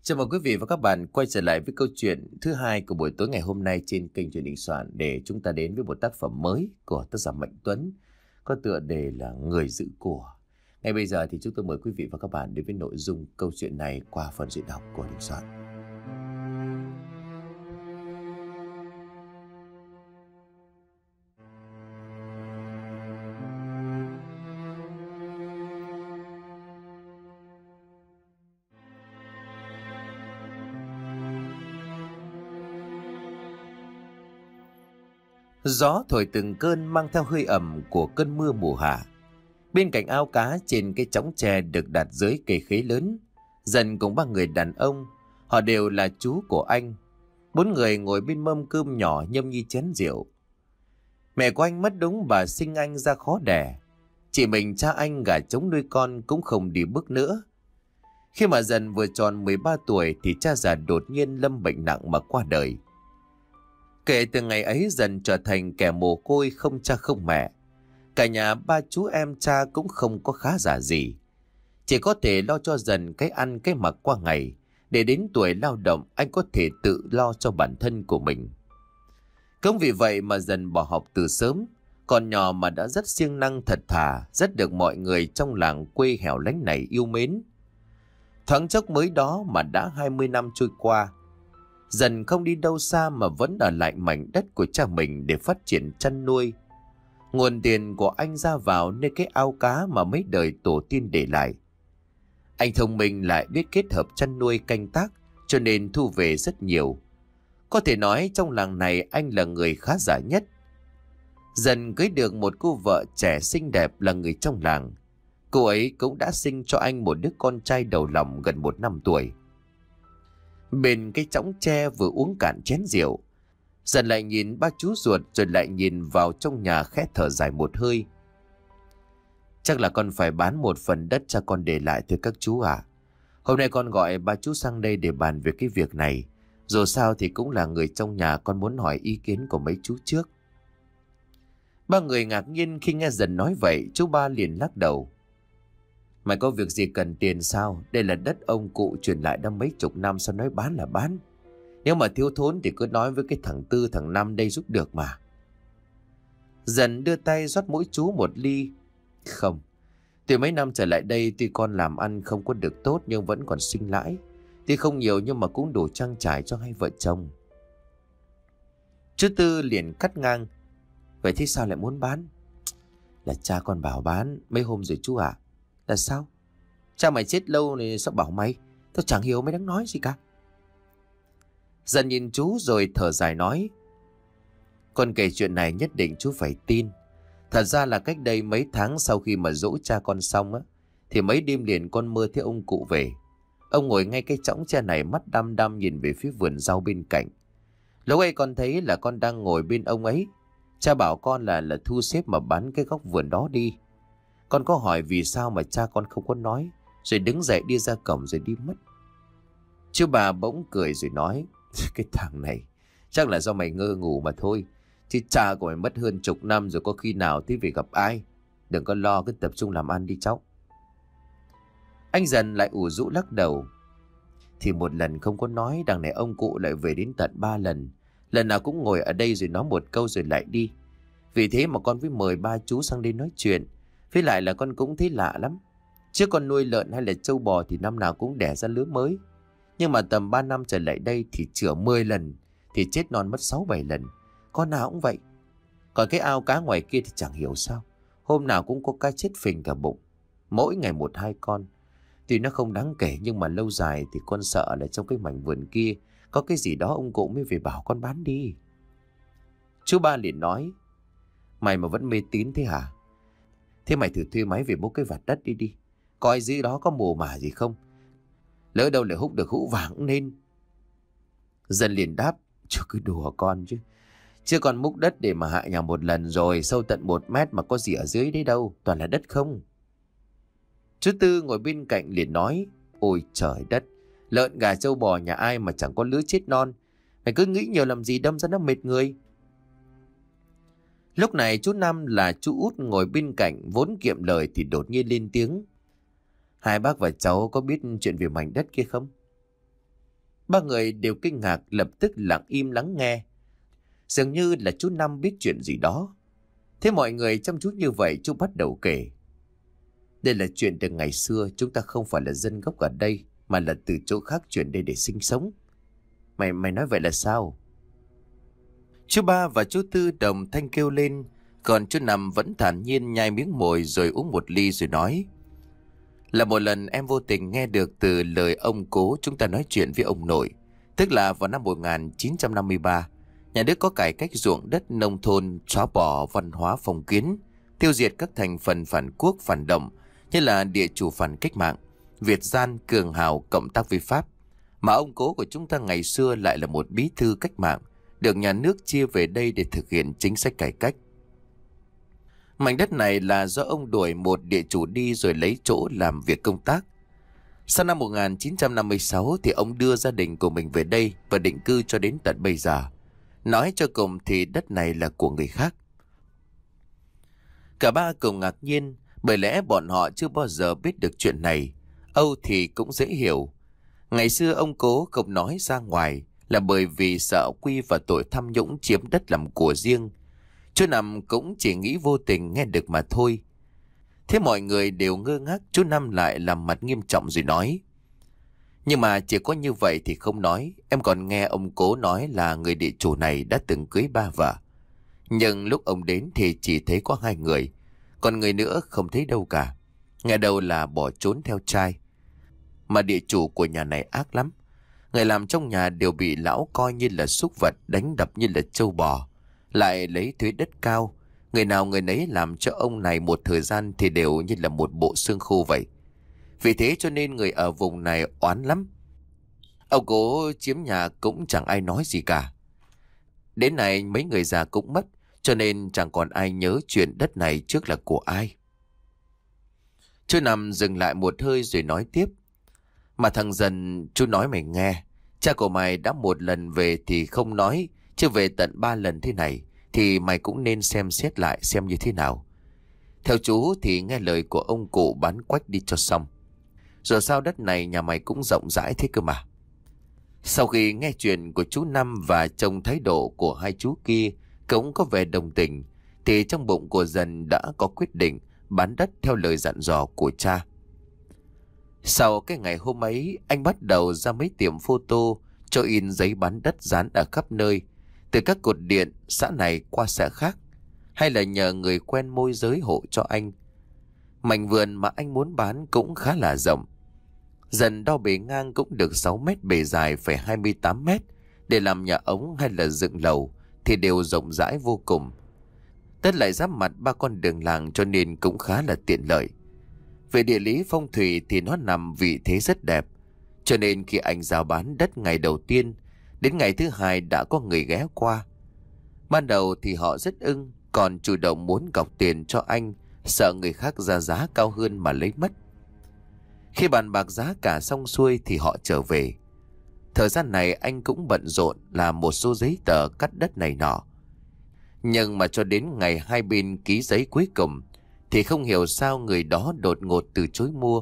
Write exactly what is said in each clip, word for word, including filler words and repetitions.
Chào mừng quý vị và các bạn quay trở lại với câu chuyện thứ hai của buổi tối ngày hôm nay trên kênh Truyền Đình Soạn, để chúng ta đến với một tác phẩm mới của tác giả Mạnh Tuấn có tựa đề là Người Giữ Của. Ngay bây giờ thì chúng tôi mời quý vị và các bạn đến với nội dung câu chuyện này qua phần diễn đọc của Đình Soạn. Gió thổi từng cơn mang theo hơi ẩm của cơn mưa mùa hạ. Bên cạnh ao cá trên cái chõng tre được đặt dưới cây khế lớn, dần cùng ba người đàn ông, họ đều là chú của anh. Bốn người ngồi bên mâm cơm nhỏ nhâm nhi chén rượu. Mẹ của anh mất đúng bà sinh anh ra khó đẻ. Chỉ mình cha anh gả trống nuôi con cũng không đi bước nữa. Khi mà dần vừa tròn mười ba tuổi thì cha già đột nhiên lâm bệnh nặng mà qua đời. Kể từ ngày ấy dần trở thành kẻ mồ côi không cha không mẹ. Cả nhà ba chú em cha cũng không có khá giả gì. Chỉ có thể lo cho dần cái ăn cái mặc qua ngày, để đến tuổi lao động anh có thể tự lo cho bản thân của mình. Cũng vì vậy mà dần bỏ học từ sớm. Còn nhỏ mà đã rất siêng năng thật thà, rất được mọi người trong làng quê hẻo lánh này yêu mến. Thoáng chốc mới đó mà đã hai mươi năm trôi qua. Dần không đi đâu xa mà vẫn ở lại mảnh đất của cha mình để phát triển chăn nuôi. Nguồn tiền của anh ra vào nơi cái ao cá mà mấy đời tổ tiên để lại. Anh thông minh lại biết kết hợp chăn nuôi canh tác, cho nên thu về rất nhiều. Có thể nói trong làng này anh là người khá giả nhất. Dần cưới được một cô vợ trẻ xinh đẹp là người trong làng. Cô ấy cũng đã sinh cho anh một đứa con trai đầu lòng gần một năm tuổi. Bên cái chõng tre vừa uống cạn chén rượu, dần lại nhìn ba chú ruột rồi lại nhìn vào trong nhà khẽ thở dài một hơi. Chắc là con phải bán một phần đất cha con để lại thôi các chú ạ. Hôm nay con gọi ba chú sang đây để bàn về cái việc này. Dù sao thì cũng là người trong nhà, con muốn hỏi ý kiến của mấy chú trước. Ba người ngạc nhiên khi nghe Dần nói vậy. Chú ba liền lắc đầu. Mày có việc gì cần tiền sao? Đây là đất ông cụ truyền lại đã mấy chục năm, sao nói bán là bán. Nếu mà thiếu thốn thì cứ nói với cái thằng Tư thằng Năm đây giúp được mà. Dần đưa tay rót mỗi chú một ly. Không, từ mấy năm trở lại đây tuy con làm ăn không có được tốt nhưng vẫn còn sinh lãi. Tuy không nhiều nhưng mà cũng đủ trang trải cho hai vợ chồng. Chú Tư liền cắt ngang. Vậy thì sao lại muốn bán? Là cha con bảo bán mấy hôm rồi chú ạ. À? Là sao? Cha mày chết lâu thì sao bảo mày? Tao chẳng hiểu mày đang nói gì cả. Dần nhìn chú rồi thở dài nói. Con kể chuyện này nhất định chú phải tin. Thật ra là cách đây mấy tháng sau khi mà dỗ cha con xong á, thì mấy đêm liền con mơ thấy ông cụ về. Ông ngồi ngay cái chõng tre này, mắt đăm đăm nhìn về phía vườn rau bên cạnh. Lúc ấy con thấy là con đang ngồi bên ông ấy. Cha bảo con là là thu xếp mà bán cái góc vườn đó đi. Con có hỏi vì sao mà cha con không có nói, rồi đứng dậy đi ra cổng rồi đi mất. Chú bà bỗng cười rồi nói. Cái thằng này chắc là do mày ngơ ngủ mà thôi. Chứ cha của mày mất hơn chục năm rồi, có khi nào tí về gặp ai. Đừng có lo, cứ tập trung làm ăn đi cháu. Anh Dần lại ủ rũ lắc đầu. Thì một lần không có nói, đằng này ông cụ lại về đến tận ba lần. Lần nào cũng ngồi ở đây rồi nói một câu rồi lại đi. Vì thế mà con mới mời ba chú sang đây nói chuyện. Với lại là con cũng thấy lạ lắm. Chứ con nuôi lợn hay là trâu bò thì năm nào cũng đẻ ra lứa mới. Nhưng mà tầm ba năm trở lại đây thì chữa mười lần, thì chết non mất sáu bảy lần. Con nào cũng vậy. Còn cái ao cá ngoài kia thì chẳng hiểu sao, hôm nào cũng có cá chết phình cả bụng. Mỗi ngày một hai con. Tuy nó không đáng kể nhưng mà lâu dài thì con sợ là trong cái mảnh vườn kia có cái gì đó ông cụ mới về bảo con bán đi. Chú ba liền nói. Mày mà vẫn mê tín thế hả? Thế mày thử thuê máy về bốc cái vạt đất đi đi. Coi dưới đó có mồ mả gì không. Lỡ đâu lại hút được hũ vàng cũng nên. Dần liền đáp. Chứ cứ đùa con chứ. Chứ còn múc đất để mà hại nhà một lần rồi, sâu tận một mét mà có gì ở dưới đấy đâu. Toàn là đất không. Chú Tư ngồi bên cạnh liền nói. Ôi trời đất. Lợn gà trâu bò nhà ai mà chẳng có lứa chết non. Mày cứ nghĩ nhiều làm gì, đâm ra nó mệt người. Lúc này chú Năm là chú út ngồi bên cạnh vốn kiệm lời thì đột nhiên lên tiếng. Hai bác và cháu có biết chuyện về mảnh đất kia không? Ba người đều kinh ngạc, lập tức lặng im lắng nghe. Dường như là chú Năm biết chuyện gì đó. Thế mọi người chăm chú như vậy, chú bắt đầu kể. Đây là chuyện từ ngày xưa, chúng ta không phải là dân gốc ở đây, mà là từ chỗ khác chuyển đây để sinh sống. Mày mày nói vậy là sao? Chú Ba và chú Tư đồng thanh kêu lên, còn chú Năm vẫn thản nhiên nhai miếng mồi rồi uống một ly rồi nói. Là một lần em vô tình nghe được từ lời ông cố chúng ta nói chuyện với ông nội. Tức là vào năm một nghìn chín trăm năm mươi ba, nhà nước có cải cách ruộng đất nông thôn, xóa bỏ văn hóa phong kiến, tiêu diệt các thành phần phản quốc phản động như là địa chủ phản cách mạng, Việt gian, cường hào, cộng tác vi pháp. Mà ông cố của chúng ta ngày xưa lại là một bí thư cách mạng, được nhà nước chia về đây để thực hiện chính sách cải cách. Mảnh đất này là do ông đuổi một địa chủ đi rồi lấy chỗ làm việc công tác. Sau năm một nghìn chín trăm năm mươi sáu thì ông đưa gia đình của mình về đây và định cư cho đến tận bây giờ. Nói cho cùng thì đất này là của người khác. Cả ba cùng ngạc nhiên, bởi lẽ bọn họ chưa bao giờ biết được chuyện này. Âu thì cũng dễ hiểu. Ngày xưa ông cố không nói ra ngoài là bởi vì sợ quy và tội tham nhũng chiếm đất làm của riêng. Chú Năm cũng chỉ nghĩ vô tình nghe được mà thôi. Thế mọi người đều ngơ ngác, chú Năm lại làm mặt nghiêm trọng rồi nói. Nhưng mà chỉ có như vậy thì không nói. Em còn nghe ông cố nói là người địa chủ này đã từng cưới ba vợ. Nhưng lúc ông đến thì chỉ thấy có hai người, còn người nữa không thấy đâu cả. Nghe đâu là bỏ trốn theo trai. Mà địa chủ của nhà này ác lắm. Người làm trong nhà đều bị lão coi như là súc vật, đánh đập như là trâu bò. Lại lấy thuế đất cao. Người nào người nấy làm cho ông này một thời gian thì đều như là một bộ xương khô vậy. Vì thế cho nên người ở vùng này oán lắm. Ông cố chiếm nhà cũng chẳng ai nói gì cả. Đến này mấy người già cũng mất, cho nên chẳng còn ai nhớ chuyện đất này trước là của ai. Chú Năm dừng lại một hơi rồi nói tiếp. Mà thằng Dần, chú nói mày nghe. Cha của mày đã một lần về thì không nói, chứ về tận ba lần thế này thì mày cũng nên xem xét lại xem như thế nào. Theo chú thì nghe lời của ông cụ bán quách đi cho xong. Rồi sao đất này nhà mày cũng rộng rãi thế cơ mà. Sau khi nghe chuyện của chú Năm và trông thái độ của hai chú kia cũng có vẻ đồng tình, thì trong bụng của Dần đã có quyết định bán đất theo lời dặn dò của cha. Sau cái ngày hôm ấy, anh bắt đầu ra mấy tiệm photo cho in giấy bán đất dán ở khắp nơi, từ các cột điện xã này qua xã khác, hay là nhờ người quen môi giới hộ cho anh. Mảnh vườn mà anh muốn bán cũng khá là rộng. Dần đo bề ngang cũng được sáu mét, bề dài phải hai mươi tám mét. Để làm nhà ống hay là dựng lầu thì đều rộng rãi vô cùng. Tất lại giáp mặt ba con đường làng cho nên cũng khá là tiện lợi. Về địa lý phong thủy thì nó nằm vị thế rất đẹp. Cho nên khi anh giao bán đất ngày đầu tiên, đến ngày thứ hai đã có người ghé qua. Ban đầu thì họ rất ưng, còn chủ động muốn cọc tiền cho anh, sợ người khác ra giá cao hơn mà lấy mất. Khi bàn bạc giá cả xong xuôi thì họ trở về. Thời gian này anh cũng bận rộn làm một số giấy tờ cắt đất này nọ. Nhưng mà cho đến ngày hai bên ký giấy cuối cùng thì không hiểu sao người đó đột ngột từ chối mua.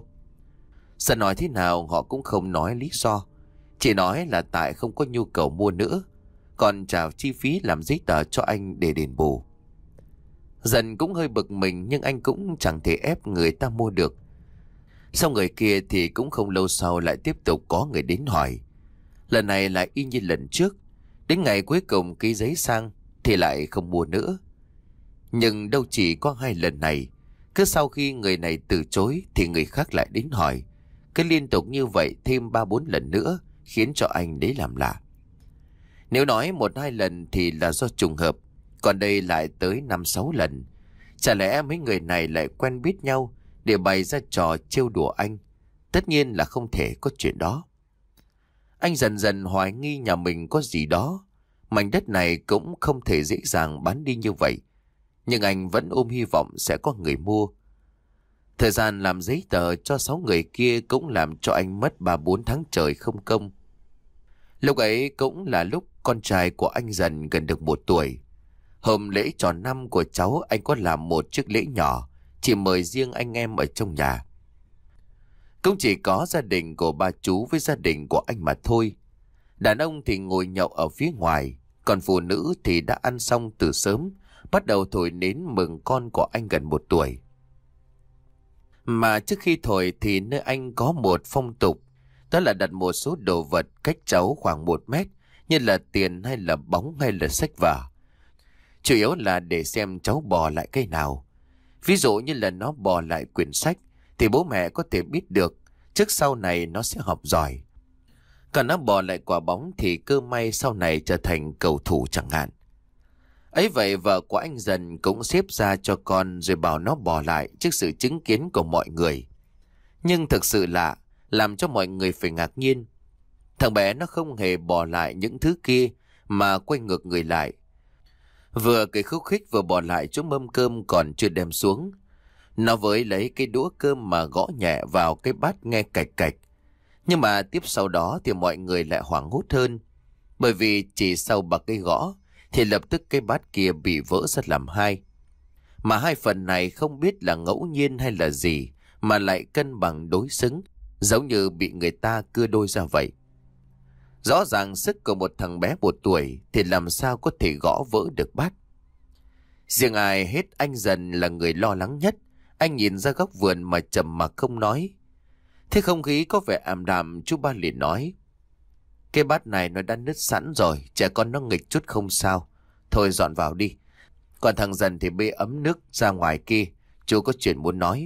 Sợ nói thế nào họ cũng không nói lý do, chỉ nói là tại không có nhu cầu mua nữa, còn trả chi phí làm giấy tờ cho anh để đền bù. Dần cũng hơi bực mình, nhưng anh cũng chẳng thể ép người ta mua được. Sau người kia thì cũng không lâu sau lại tiếp tục có người đến hỏi. Lần này lại y như lần trước, đến ngày cuối cùng ký giấy sang thì lại không mua nữa. Nhưng đâu chỉ có hai lần này, cứ sau khi người này từ chối thì người khác lại đến hỏi. Cứ liên tục như vậy thêm ba bốn lần nữa, khiến cho anh đấy làm lạ. Nếu nói một hai lần thì là do trùng hợp, còn đây lại tới năm sáu lần. Chả lẽ mấy người này lại quen biết nhau để bày ra trò trêu đùa anh? Tất nhiên là không thể có chuyện đó. Anh dần dần hoài nghi nhà mình có gì đó. Mảnh đất này cũng không thể dễ dàng bán đi như vậy. Nhưng anh vẫn ôm hy vọng sẽ có người mua. Thời gian làm giấy tờ cho sáu người kia cũng làm cho anh mất ba bốn tháng trời không công. Lúc ấy cũng là lúc con trai của anh Dần gần được một tuổi. Hôm lễ tròn năm của cháu, anh có làm một chiếc lễ nhỏ, chỉ mời riêng anh em ở trong nhà. Cũng chỉ có gia đình của ba chú với gia đình của anh mà thôi. Đàn ông thì ngồi nhậu ở phía ngoài, còn phụ nữ thì đã ăn xong từ sớm, bắt đầu thổi nến mừng con của anh gần một tuổi. Mà trước khi thổi thì nơi anh có một phong tục, đó là đặt một số đồ vật cách cháu khoảng một mét, như là tiền hay là bóng hay là sách vở. Chủ yếu là để xem cháu bò lại cái nào. Ví dụ như là nó bò lại quyển sách thì bố mẹ có thể biết được trước sau này nó sẽ học giỏi. Còn nó bò lại quả bóng thì cơ may sau này trở thành cầu thủ chẳng hạn. Ấy vậy vợ của anh Dần cũng xếp ra cho con rồi bảo nó bò lại trước sự chứng kiến của mọi người. Nhưng thực sự lạ, làm cho mọi người phải ngạc nhiên. Thằng bé nó không hề bò lại những thứ kia mà quay ngược người lại. Vừa cười khúc khích vừa bò lại chỗ mâm cơm còn chưa đem xuống. Nó với lấy cái đũa cơm mà gõ nhẹ vào cái bát nghe cạch cạch. Nhưng mà tiếp sau đó thì mọi người lại hoảng hốt hơn. Bởi vì chỉ sau ba cây gõ thì lập tức cái bát kia bị vỡ ra làm hai. Mà hai phần này không biết là ngẫu nhiên hay là gì mà lại cân bằng đối xứng, giống như bị người ta cưa đôi ra vậy. Rõ ràng sức của một thằng bé một tuổi thì làm sao có thể gõ vỡ được bát. Riêng ai hết anh Dần là người lo lắng nhất. Anh nhìn ra góc vườn mà trầm mặc không nói. Thế không khí có vẻ ảm đạm, chú ba liền nói: cái bát này nó đã nứt sẵn rồi, trẻ con nó nghịch chút không sao. Thôi dọn vào đi. Còn thằng Dần thì bê ấm nước ra ngoài kia, chú có chuyện muốn nói.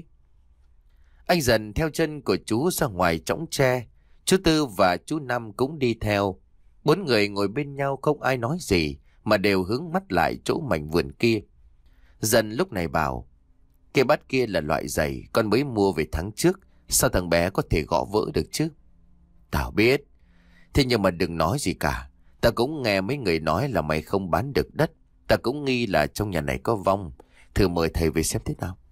Anh Dần theo chân của chú ra ngoài chõng tre. Chú Tư và chú Năm cũng đi theo. Bốn người ngồi bên nhau không ai nói gì mà đều hướng mắt lại chỗ mảnh vườn kia. Dần lúc này bảo: cái bát kia là loại giày con mới mua về tháng trước, sao thằng bé có thể gõ vỡ được chứ? Tao biết. Thế nhưng mà đừng nói gì cả. Ta cũng nghe mấy người nói là mày không bán được đất. Ta cũng nghi là trong nhà này có vong. Thử mời thầy về xem thế nào.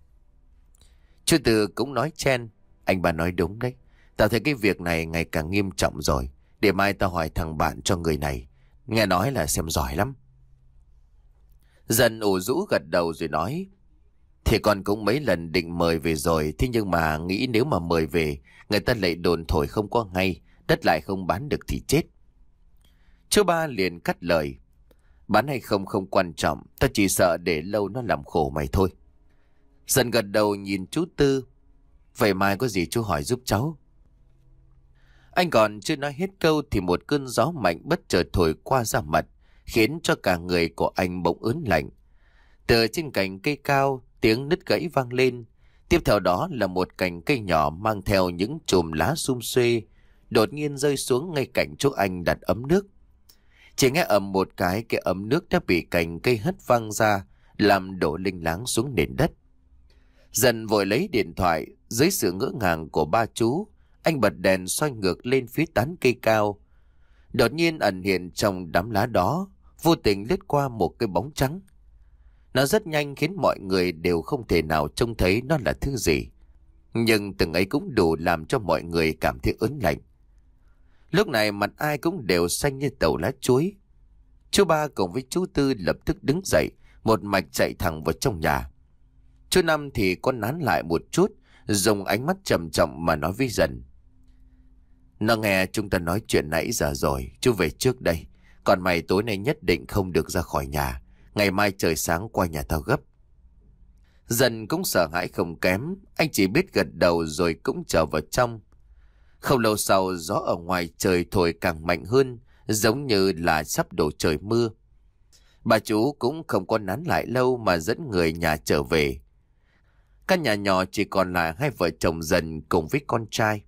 Chú Tư cũng nói chen: anh bà nói đúng đấy. Tao thấy cái việc này ngày càng nghiêm trọng rồi. Để mai tao hỏi thằng bạn cho người này. Nghe nói là xem giỏi lắm. Dần ủ rũ gật đầu rồi nói: thì con cũng mấy lần định mời về rồi. Thế nhưng mà nghĩ nếu mà mời về, người ta lại đồn thổi không có ngay, đất lại không bán được thì chết. Chú ba liền cắt lời: bán hay không không quan trọng, ta chỉ sợ để lâu nó làm khổ mày thôi. Dần gật đầu nhìn chú Tư: vậy mai có gì chú hỏi giúp cháu. Anh còn chưa nói hết câu thì một cơn gió mạnh bất chợt thổi qua da mặt, khiến cho cả người của anh bỗng ớn lạnh. Từ trên cành cây cao, tiếng nứt gãy vang lên. Tiếp theo đó là một cành cây nhỏ mang theo những chùm lá sum xuê đột nhiên rơi xuống ngay cạnh chỗ anh đặt ấm nước. Chỉ nghe ầm một cái, cái ấm nước đã bị cành cây hất văng ra, làm đổ linh láng xuống nền đất. Dần vội lấy điện thoại. Dưới sự ngỡ ngàng của ba chú, anh bật đèn soi ngược lên phía tán cây cao. Đột nhiên ẩn hiện trong đám lá đó, vô tình lướt qua một cái bóng trắng. Nó rất nhanh khiến mọi người đều không thể nào trông thấy nó là thứ gì. Nhưng từng ấy cũng đủ làm cho mọi người cảm thấy ớn lạnh. Lúc này mặt ai cũng đều xanh như tàu lá chuối. Chú Ba cùng với chú Tư lập tức đứng dậy, một mạch chạy thẳng vào trong nhà. Chú Năm thì có nán lại một chút, dùng ánh mắt trầm trọng mà nói với Dần: nó nghe chúng ta nói chuyện nãy giờ rồi, chú về trước đây. Còn mày tối nay nhất định không được ra khỏi nhà. Ngày mai trời sáng qua nhà tao gấp. Dần cũng sợ hãi không kém. Anh chỉ biết gật đầu rồi cũng trở vào trong. Không lâu sau, gió ở ngoài trời thổi càng mạnh hơn, giống như là sắp đổ trời mưa. Bà chú cũng không có nán lại lâu mà dẫn người nhà trở về. Căn nhà nhỏ chỉ còn lại hai vợ chồng Dần cùng với con trai.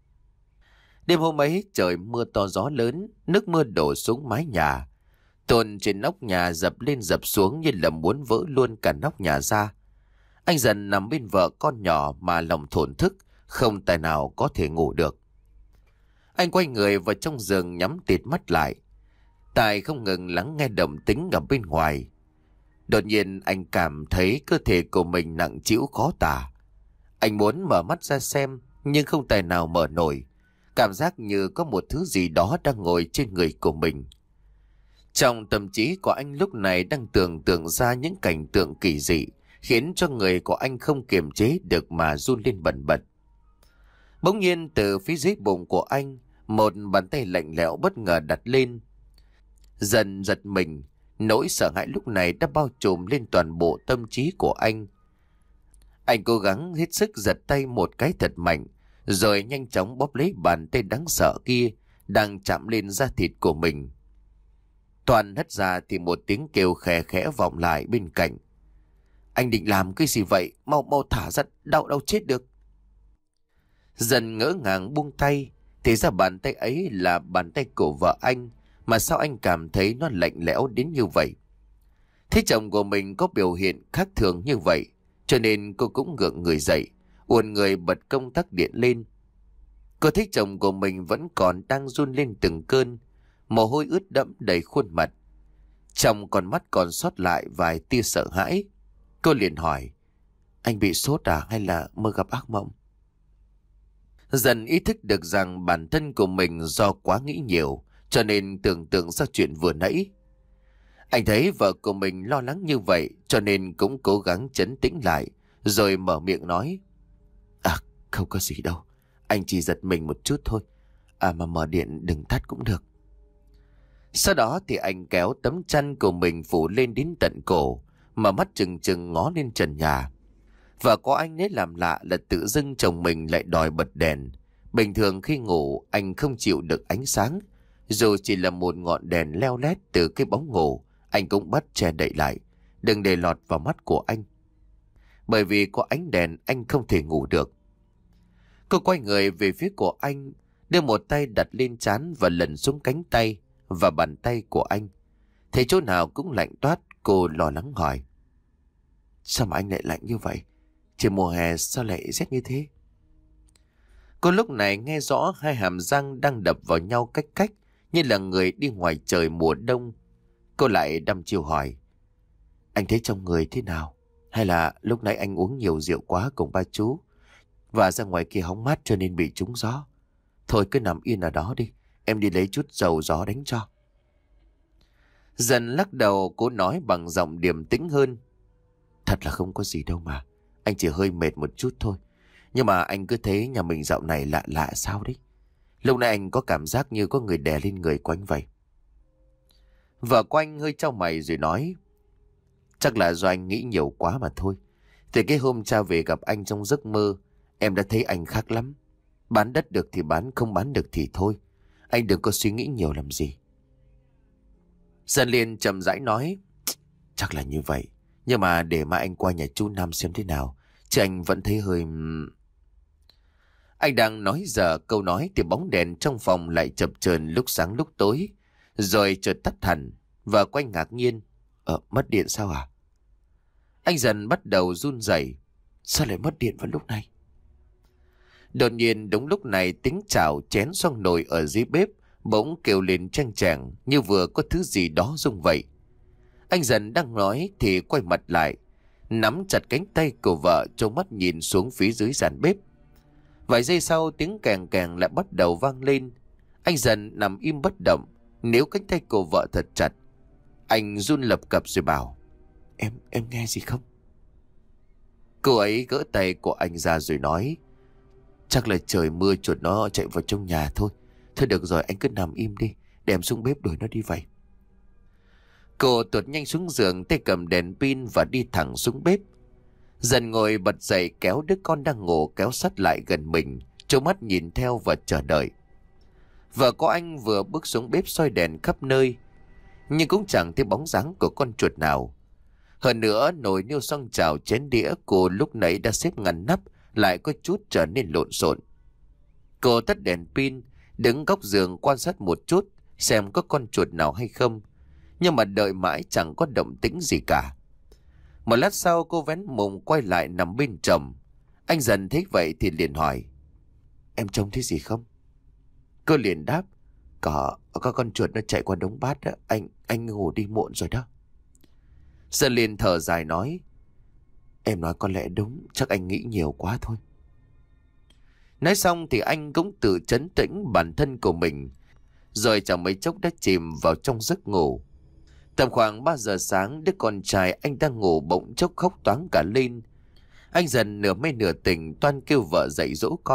Đêm hôm ấy trời mưa to gió lớn, nước mưa đổ xuống mái nhà. Tôn trên nóc nhà dập lên dập xuống như là muốn vỡ luôn cả nóc nhà ra. Anh Dần nằm bên vợ con nhỏ mà lòng thổn thức, không tài nào có thể ngủ được. Anh quay người vào trong giường nhắm tịt mắt lại. Tài không ngừng lắng nghe động tĩnh ở bên ngoài. Đột nhiên anh cảm thấy cơ thể của mình nặng trĩu khó tả. Anh muốn mở mắt ra xem nhưng không tài nào mở nổi. Cảm giác như có một thứ gì đó đang ngồi trên người của mình. Trong tâm trí của anh lúc này đang tưởng tượng ra những cảnh tượng kỳ dị, khiến cho người của anh không kiềm chế được mà run lên bần bật. Bỗng nhiên từ phía dưới bụng của anh, một bàn tay lạnh lẽo bất ngờ đặt lên. Dần giật mình, nỗi sợ hãi lúc này đã bao trùm lên toàn bộ tâm trí của anh. Anh cố gắng hết sức giật tay một cái thật mạnh, rồi nhanh chóng bóp lấy bàn tay đáng sợ kia đang chạm lên da thịt của mình. Toàn hất ra thì một tiếng kêu khẽ khẽ vọng lại bên cạnh. Anh định làm cái gì vậy? Mau mau thả ra, đau đau chết được. Dần ngỡ ngàng buông tay, thì ra bàn tay ấy là bàn tay của vợ anh, mà sao anh cảm thấy nó lạnh lẽo đến như vậy? Thế chồng của mình có biểu hiện khác thường như vậy, cho nên cô cũng gượng người dậy, uốn người bật công tắc điện lên. Cô thấy chồng của mình vẫn còn đang run lên từng cơn, mồ hôi ướt đẫm đầy khuôn mặt. Trong con mắt còn sót lại vài tia sợ hãi. Cô liền hỏi, anh bị sốt à hay là mơ gặp ác mộng? Dần ý thức được rằng bản thân của mình do quá nghĩ nhiều, cho nên tưởng tượng ra chuyện vừa nãy. Anh thấy vợ của mình lo lắng như vậy, cho nên cũng cố gắng trấn tĩnh lại, rồi mở miệng nói. À, không có gì đâu, anh chỉ giật mình một chút thôi. À mà mở điện đừng tắt cũng được. Sau đó thì anh kéo tấm chăn của mình phủ lên đến tận cổ, mà mắt trừng trừng ngó lên trần nhà. Và có anh ấy làm lạ là tự dưng chồng mình lại đòi bật đèn. Bình thường khi ngủ anh không chịu được ánh sáng, dù chỉ là một ngọn đèn leo lét từ cái bóng ngủ, anh cũng bắt che đậy lại, đừng để lọt vào mắt của anh. Bởi vì có ánh đèn anh không thể ngủ được. Cô quay người về phía của anh, đưa một tay đặt lên trán và lần xuống cánh tay và bàn tay của anh. Thấy chỗ nào cũng lạnh toát, cô lo lắng hỏi. Sao mà anh lại lạnh như vậy? Trời mùa hè sao lại rét như thế? Cô lúc này nghe rõ hai hàm răng đang đập vào nhau cách cách, như là người đi ngoài trời mùa đông. Cô lại đăm chiêu hỏi. Anh thấy trong người thế nào? Hay là lúc nãy anh uống nhiều rượu quá cùng ba chú, và ra ngoài kia hóng mát cho nên bị trúng gió? Thôi cứ nằm yên ở đó đi, em đi lấy chút dầu gió đánh cho. Dần lắc đầu, cô nói bằng giọng điềm tĩnh hơn. Thật là không có gì đâu mà, anh chỉ hơi mệt một chút thôi. Nhưng mà anh cứ thấy nhà mình dạo này lạ lạ sao đấy. Lúc này anh có cảm giác như có người đè lên người của anh vậy. Vợ của anh hơi chau mày rồi nói. Chắc là do anh nghĩ nhiều quá mà thôi. Từ cái hôm cha về gặp anh trong giấc mơ, em đã thấy anh khác lắm. Bán đất được thì bán, không bán được thì thôi. Anh đừng có suy nghĩ nhiều làm gì. Dần liền chậm rãi nói. Chắc là như vậy, nhưng mà để mà anh qua nhà chú Năm xem thế nào, chứ anh vẫn thấy hơi... Anh đang nói dở câu nói thì bóng đèn trong phòng lại chập chờn lúc sáng lúc tối, rồi chợt tắt hẳn. Và quanh ngạc nhiên. Ờ, mất điện sao à? Anh dần bắt đầu run rẩy. Sao lại mất điện vào lúc này? Đột nhiên đúng lúc này tiếng chảo chén xoong nồi ở dưới bếp bỗng kêu lên chang chàng, như vừa có thứ gì đó rung vậy. Anh dần đang nói thì quay mặt lại, nắm chặt cánh tay của vợ, trông mắt nhìn xuống phía dưới sàn bếp. Vài giây sau tiếng kèn kèn lại bắt đầu vang lên. Anh dần nằm im bất động, níu cánh tay của vợ thật chặt. Anh run lập cập rồi bảo. Em, em nghe gì không? Cô ấy gỡ tay của anh ra rồi nói. Chắc là trời mưa chuột nó chạy vào trong nhà thôi. Thôi được rồi, anh cứ nằm im đi, để em xuống bếp đuổi nó đi vậy. Cô tuột nhanh xuống giường, tay cầm đèn pin và đi thẳng xuống bếp. Dần ngồi bật dậy kéo đứa con đang ngủ kéo sát lại gần mình, trố mắt nhìn theo và chờ đợi. Vợ của anh vừa bước xuống bếp soi đèn khắp nơi, nhưng cũng chẳng thấy bóng dáng của con chuột nào. Hơn nữa nồi niêu xoong chảo chén đĩa cô lúc nãy đã xếp ngăn nắp lại có chút trở nên lộn xộn. Cô tắt đèn pin, đứng góc giường quan sát một chút xem có con chuột nào hay không, nhưng mà đợi mãi chẳng có động tĩnh gì cả. Một lát sau cô vén mùng quay lại nằm bên chồng. Anh dần thấy vậy thì liền hỏi. Em trông thấy gì không? Cô liền đáp. Có, có con chuột nó chạy qua đống bát đó. Anh, anh ngủ đi muộn rồi đó. Dần liền thở dài nói. Em nói có lẽ đúng, chắc anh nghĩ nhiều quá thôi. Nói xong thì anh cũng tự trấn tĩnh bản thân của mình, rồi chẳng mấy chốc đã chìm vào trong giấc ngủ. Tầm khoảng ba giờ sáng, đứa con trai anh đang ngủ bỗng chốc khóc toáng cả lên. Anh dần nửa mê nửa tỉnh toan kêu vợ dậy dỗ con,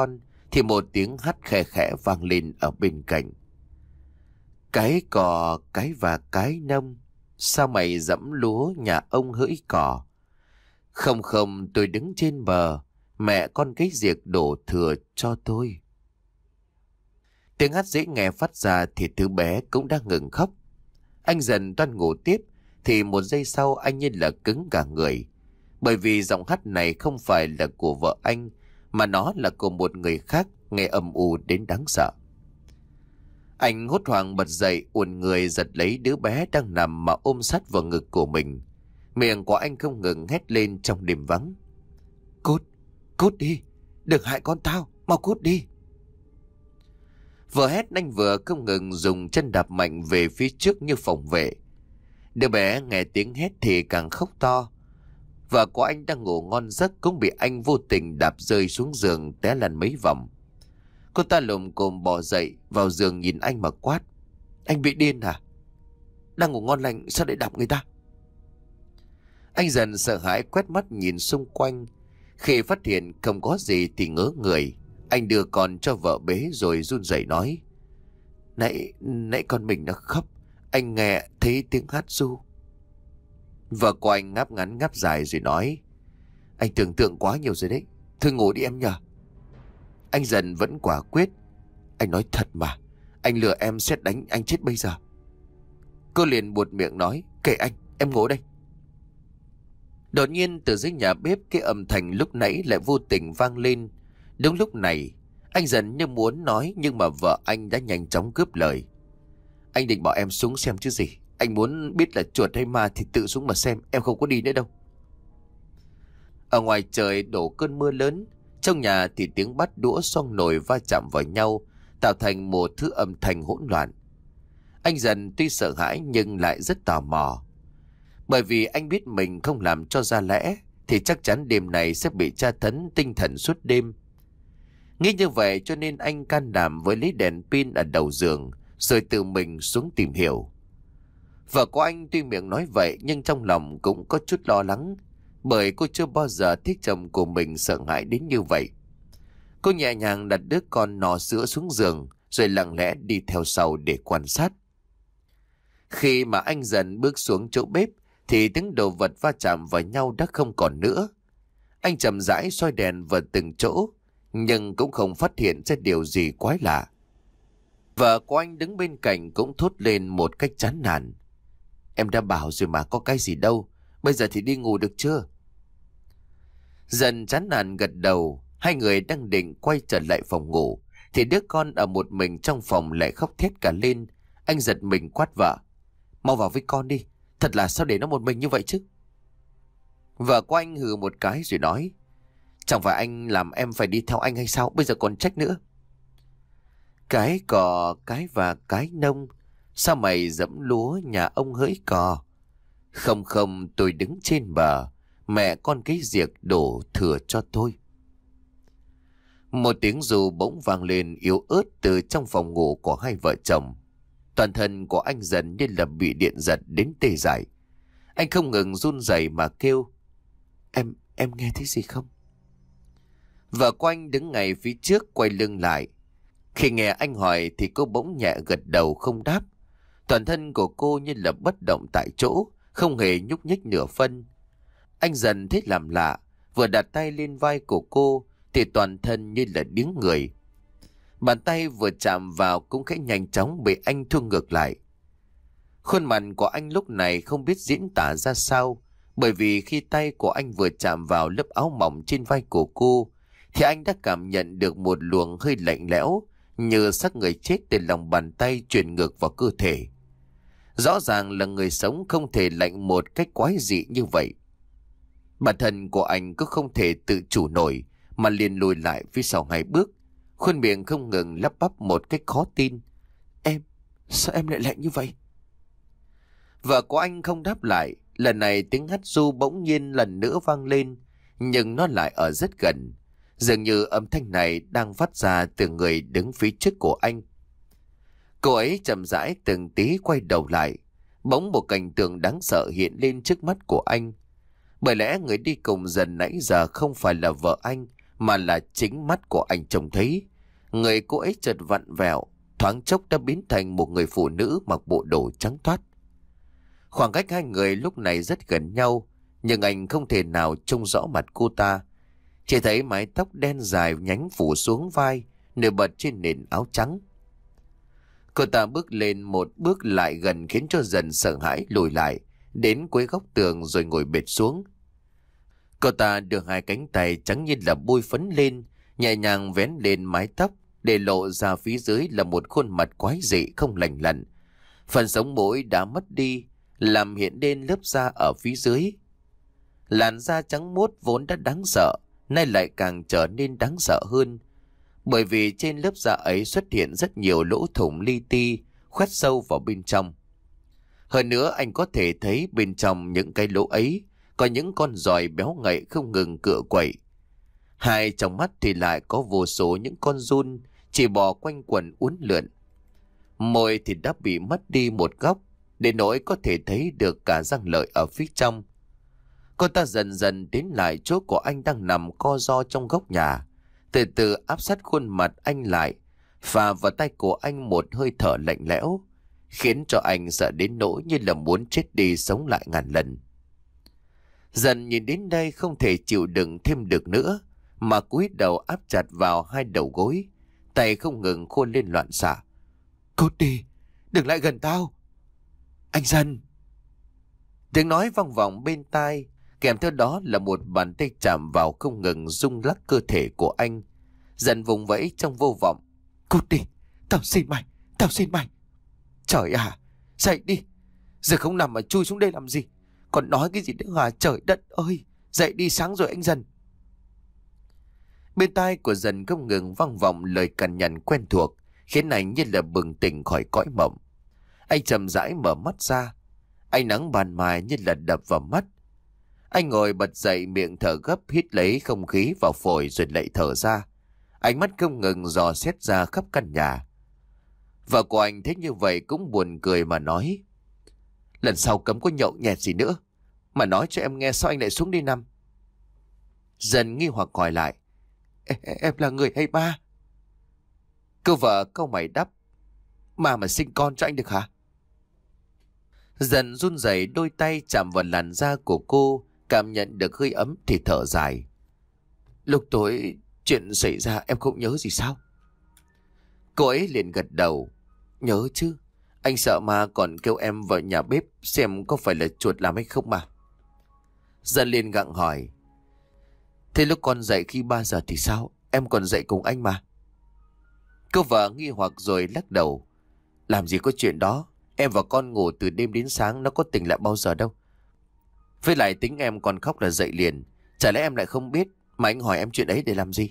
thì một tiếng hắt khe khẽ vang lên ở bên cạnh. Cái cò cái và cái nông, sao mày dẫm lúa nhà ông hỡi cò? Không không tôi đứng trên bờ, mẹ con cái diệt đổ thừa cho tôi. Tiếng hát dễ nghe phát ra thì thứ bé cũng đã ngừng khóc. Anh dần toan ngủ tiếp thì một giây sau anh như là cứng cả người. Bởi vì giọng hát này không phải là của vợ anh, mà nó là của một người khác, nghe âm u đến đáng sợ. Anh hốt hoảng bật dậy, uốn người giật lấy đứa bé đang nằm mà ôm sát vào ngực của mình. Miệng của anh không ngừng hét lên trong đêm vắng. Cút, cút đi, đừng hại con tao, mau cút đi. Vừa hét anh vừa không ngừng dùng chân đạp mạnh về phía trước như phòng vệ. Đứa bé nghe tiếng hét thì càng khóc to. Vợ của anh đang ngủ ngon giấc cũng bị anh vô tình đạp rơi xuống giường té lăn mấy vòng. Cô ta lồm cồm bò dậy vào giường nhìn anh mà quát. Anh bị điên hả? Đang ngủ ngon lành sao lại đạp người ta? Anh dần sợ hãi quét mắt nhìn xung quanh. Khi phát hiện không có gì thì ngớ người. Anh đưa con cho vợ bế rồi run rẩy nói. Nãy, nãy con mình nó khóc. Anh nghe thấy tiếng hát ru. Vợ của anh ngáp ngắn ngáp dài rồi nói. Anh tưởng tượng quá nhiều rồi đấy. Thôi ngủ đi em nhờ. Anh dần vẫn quả quyết. Anh nói thật mà. Anh lừa em sẽ đánh anh chết bây giờ. Cô liền buột miệng nói. Kệ anh, em ngủ đây. Đột nhiên từ dưới nhà bếp cái âm thanh lúc nãy lại vô tình vang lên. Đúng lúc này anh dần như muốn nói, nhưng mà vợ anh đã nhanh chóng cướp lời. Anh định bảo em xuống xem chứ gì. Anh muốn biết là chuột hay ma thì tự xuống mà xem. Em không có đi nữa đâu. Ở ngoài trời đổ cơn mưa lớn. Trong nhà thì tiếng bát đũa xoong nồi va chạm vào nhau, tạo thành một thứ âm thanh hỗn loạn. Anh dần tuy sợ hãi nhưng lại rất tò mò. Bởi vì anh biết mình không làm cho ra lẽ thì chắc chắn đêm này sẽ bị tra tấn tinh thần suốt đêm. Nghĩ như vậy cho nên anh can đảm với lấy đèn pin ở đầu giường rồi tự mình xuống tìm hiểu. Vợ của anh tuy miệng nói vậy nhưng trong lòng cũng có chút lo lắng, bởi cô chưa bao giờ thấy chồng của mình sợ hãi đến như vậy. Cô nhẹ nhàng đặt đứa con nò sữa xuống giường rồi lặng lẽ đi theo sau để quan sát. Khi mà anh dần bước xuống chỗ bếp thì tiếng đồ vật va chạm vào nhau đã không còn nữa. Anh chậm rãi soi đèn vào từng chỗ nhưng cũng không phát hiện ra điều gì quái lạ. Vợ của anh đứng bên cạnh cũng thốt lên một cách chán nản. Em đã bảo rồi mà, có cái gì đâu. Bây giờ thì đi ngủ được chưa? Dần chán nản gật đầu. Hai người đang định quay trở lại phòng ngủ thì đứa con ở một mình trong phòng lại khóc thét cả lên. Anh giật mình quát vợ. Mau vào với con đi. Thật là sao để nó một mình như vậy chứ? Vợ của anh hừ một cái rồi nói. Chẳng phải anh làm em phải đi theo anh hay sao? Bây giờ còn trách nữa. Cái cò cái và cái nông, sao mày dẫm lúa nhà ông hỡi cò? Không không tôi đứng trên bờ, mẹ con cái diệt đổ thừa cho tôi. Một tiếng ru bỗng vang lên yếu ớt từ trong phòng ngủ của hai vợ chồng. Toàn thân của anh dần như là bị điện giật đến tê dại. Anh không ngừng run rẩy mà kêu. Em, em nghe thấy gì không? Vợ của anh đứng ngay phía trước quay lưng lại. Khi nghe anh hỏi thì cô bỗng nhẹ gật đầu không đáp. Toàn thân của cô như là bất động tại chỗ, không hề nhúc nhích nửa phân. Anh dần thấy làm lạ, vừa đặt tay lên vai của cô thì toàn thân như là điếng người. Bàn tay vừa chạm vào cũng khẽ nhanh chóng bị anh thu ngược lại. Khuôn mặt của anh lúc này không biết diễn tả ra sao, bởi vì khi tay của anh vừa chạm vào lớp áo mỏng trên vai của cô thì anh đã cảm nhận được một luồng hơi lạnh lẽo như xác người chết từ lòng bàn tay truyền ngược vào cơ thể. Rõ ràng là người sống không thể lạnh một cách quái dị như vậy. Bản thân của anh cứ không thể tự chủ nổi mà liền lùi lại phía sau hai bước, khuôn miệng không ngừng lắp bắp một cách khó tin. Em, sao em lại lạnh như vậy? Vợ của anh không đáp lại. Lần này tiếng hắt ru bỗng nhiên lần nữa vang lên, nhưng nó lại ở rất gần. Dường như âm thanh này đang phát ra từ người đứng phía trước của anh. Cô ấy chậm rãi từng tí quay đầu lại. Bỗng một cảnh tượng đáng sợ hiện lên trước mắt của anh. Bởi lẽ người đi cùng dần nãy giờ không phải là vợ anh, mà là chính mắt của anh trông thấy. Người cô ấy chợt vặn vẹo, thoáng chốc đã biến thành một người phụ nữ mặc bộ đồ trắng toát. Khoảng cách hai người lúc này rất gần nhau, nhưng anh không thể nào trông rõ mặt cô ta. Chỉ thấy mái tóc đen dài nhánh phủ xuống vai, nổi bật trên nền áo trắng. Cô ta bước lên một bước lại gần khiến cho Dần sợ hãi lùi lại, đến cuối góc tường rồi ngồi bệt xuống. Cô ta đưa hai cánh tay trắng như là bôi phấn lên, nhẹ nhàng vén lên mái tóc, để lộ ra phía dưới là một khuôn mặt quái dị không lành lặn. Phần sống mũi đã mất đi, làm hiện lên lớp da ở phía dưới. Làn da trắng muốt vốn đã đáng sợ, nay lại càng trở nên đáng sợ hơn. Bởi vì trên lớp da ấy xuất hiện rất nhiều lỗ thủng li ti, khoét sâu vào bên trong. Hơn nữa anh có thể thấy bên trong những cái lỗ ấy có những con giòi béo ngậy không ngừng cựa quậy. Hai trong mắt thì lại có vô số những con giun chỉ bò quanh quần uốn lượn. Môi thì đã bị mất đi một góc, để nỗi có thể thấy được cả răng lợi ở phía trong. Cô ta dần dần đến lại chỗ của anh đang nằm co ro trong góc nhà, từ từ áp sát khuôn mặt anh lại, và vào tay của anh một hơi thở lạnh lẽo, khiến cho anh sợ đến nỗi như là muốn chết đi sống lại ngàn lần. Dần nhìn đến đây không thể chịu đựng thêm được nữa, mà cúi đầu áp chặt vào hai đầu gối, tay không ngừng khôn lên loạn xạ. Cút đi, đừng lại gần tao. Anh Dần. Tiếng nói vang vọng bên tai, kèm theo đó là một bàn tay chạm vào không ngừng rung lắc cơ thể của anh. Dần vùng vẫy trong vô vọng. Cút đi, tao xin mày, tao xin mày. Trời à, dậy đi, giờ không nằm mà chui xuống đây làm gì? Còn nói cái gì nữa hả? Trời đất ơi, dậy đi, sáng rồi anh Dần. Bên tai của Dần không ngừng vang vọng lời cằn nhằn quen thuộc, khiến anh như là bừng tỉnh khỏi cõi mộng. Anh chậm rãi mở mắt ra, ánh nắng ban mai như là đập vào mắt. Anh ngồi bật dậy, miệng thở gấp, hít lấy không khí vào phổi rồi lại thở ra. Ánh mắt không ngừng dò xét ra khắp căn nhà. Vợ của anh thấy như vậy cũng buồn cười mà nói: lần sau cấm có nhậu nhẹt gì nữa. Mà nói cho em nghe, sao anh lại xuống đi nằm? Dần nghi hoặc hỏi lại: Ê, em là người hay ma? Cô vợ cau mày đáp: ma mà sinh con cho anh được hả? Dần run rẩy đôi tay chạm vào làn da của cô, cảm nhận được hơi ấm thì thở dài. Lúc tối chuyện xảy ra em không nhớ gì sao? Cô ấy liền gật đầu: nhớ chứ, anh sợ ma còn kêu em vào nhà bếp xem có phải là chuột làm hay không mà. Dần liền gặng hỏi: thế lúc con dậy khi ba giờ thì sao? Em còn dậy cùng anh mà. Cô vợ nghi hoặc rồi lắc đầu: làm gì có chuyện đó, em và con ngủ từ đêm đến sáng, nó có tỉnh lại bao giờ đâu. Với lại tính em còn khóc là dậy liền, chả lẽ em lại không biết mà anh hỏi em chuyện ấy để làm gì?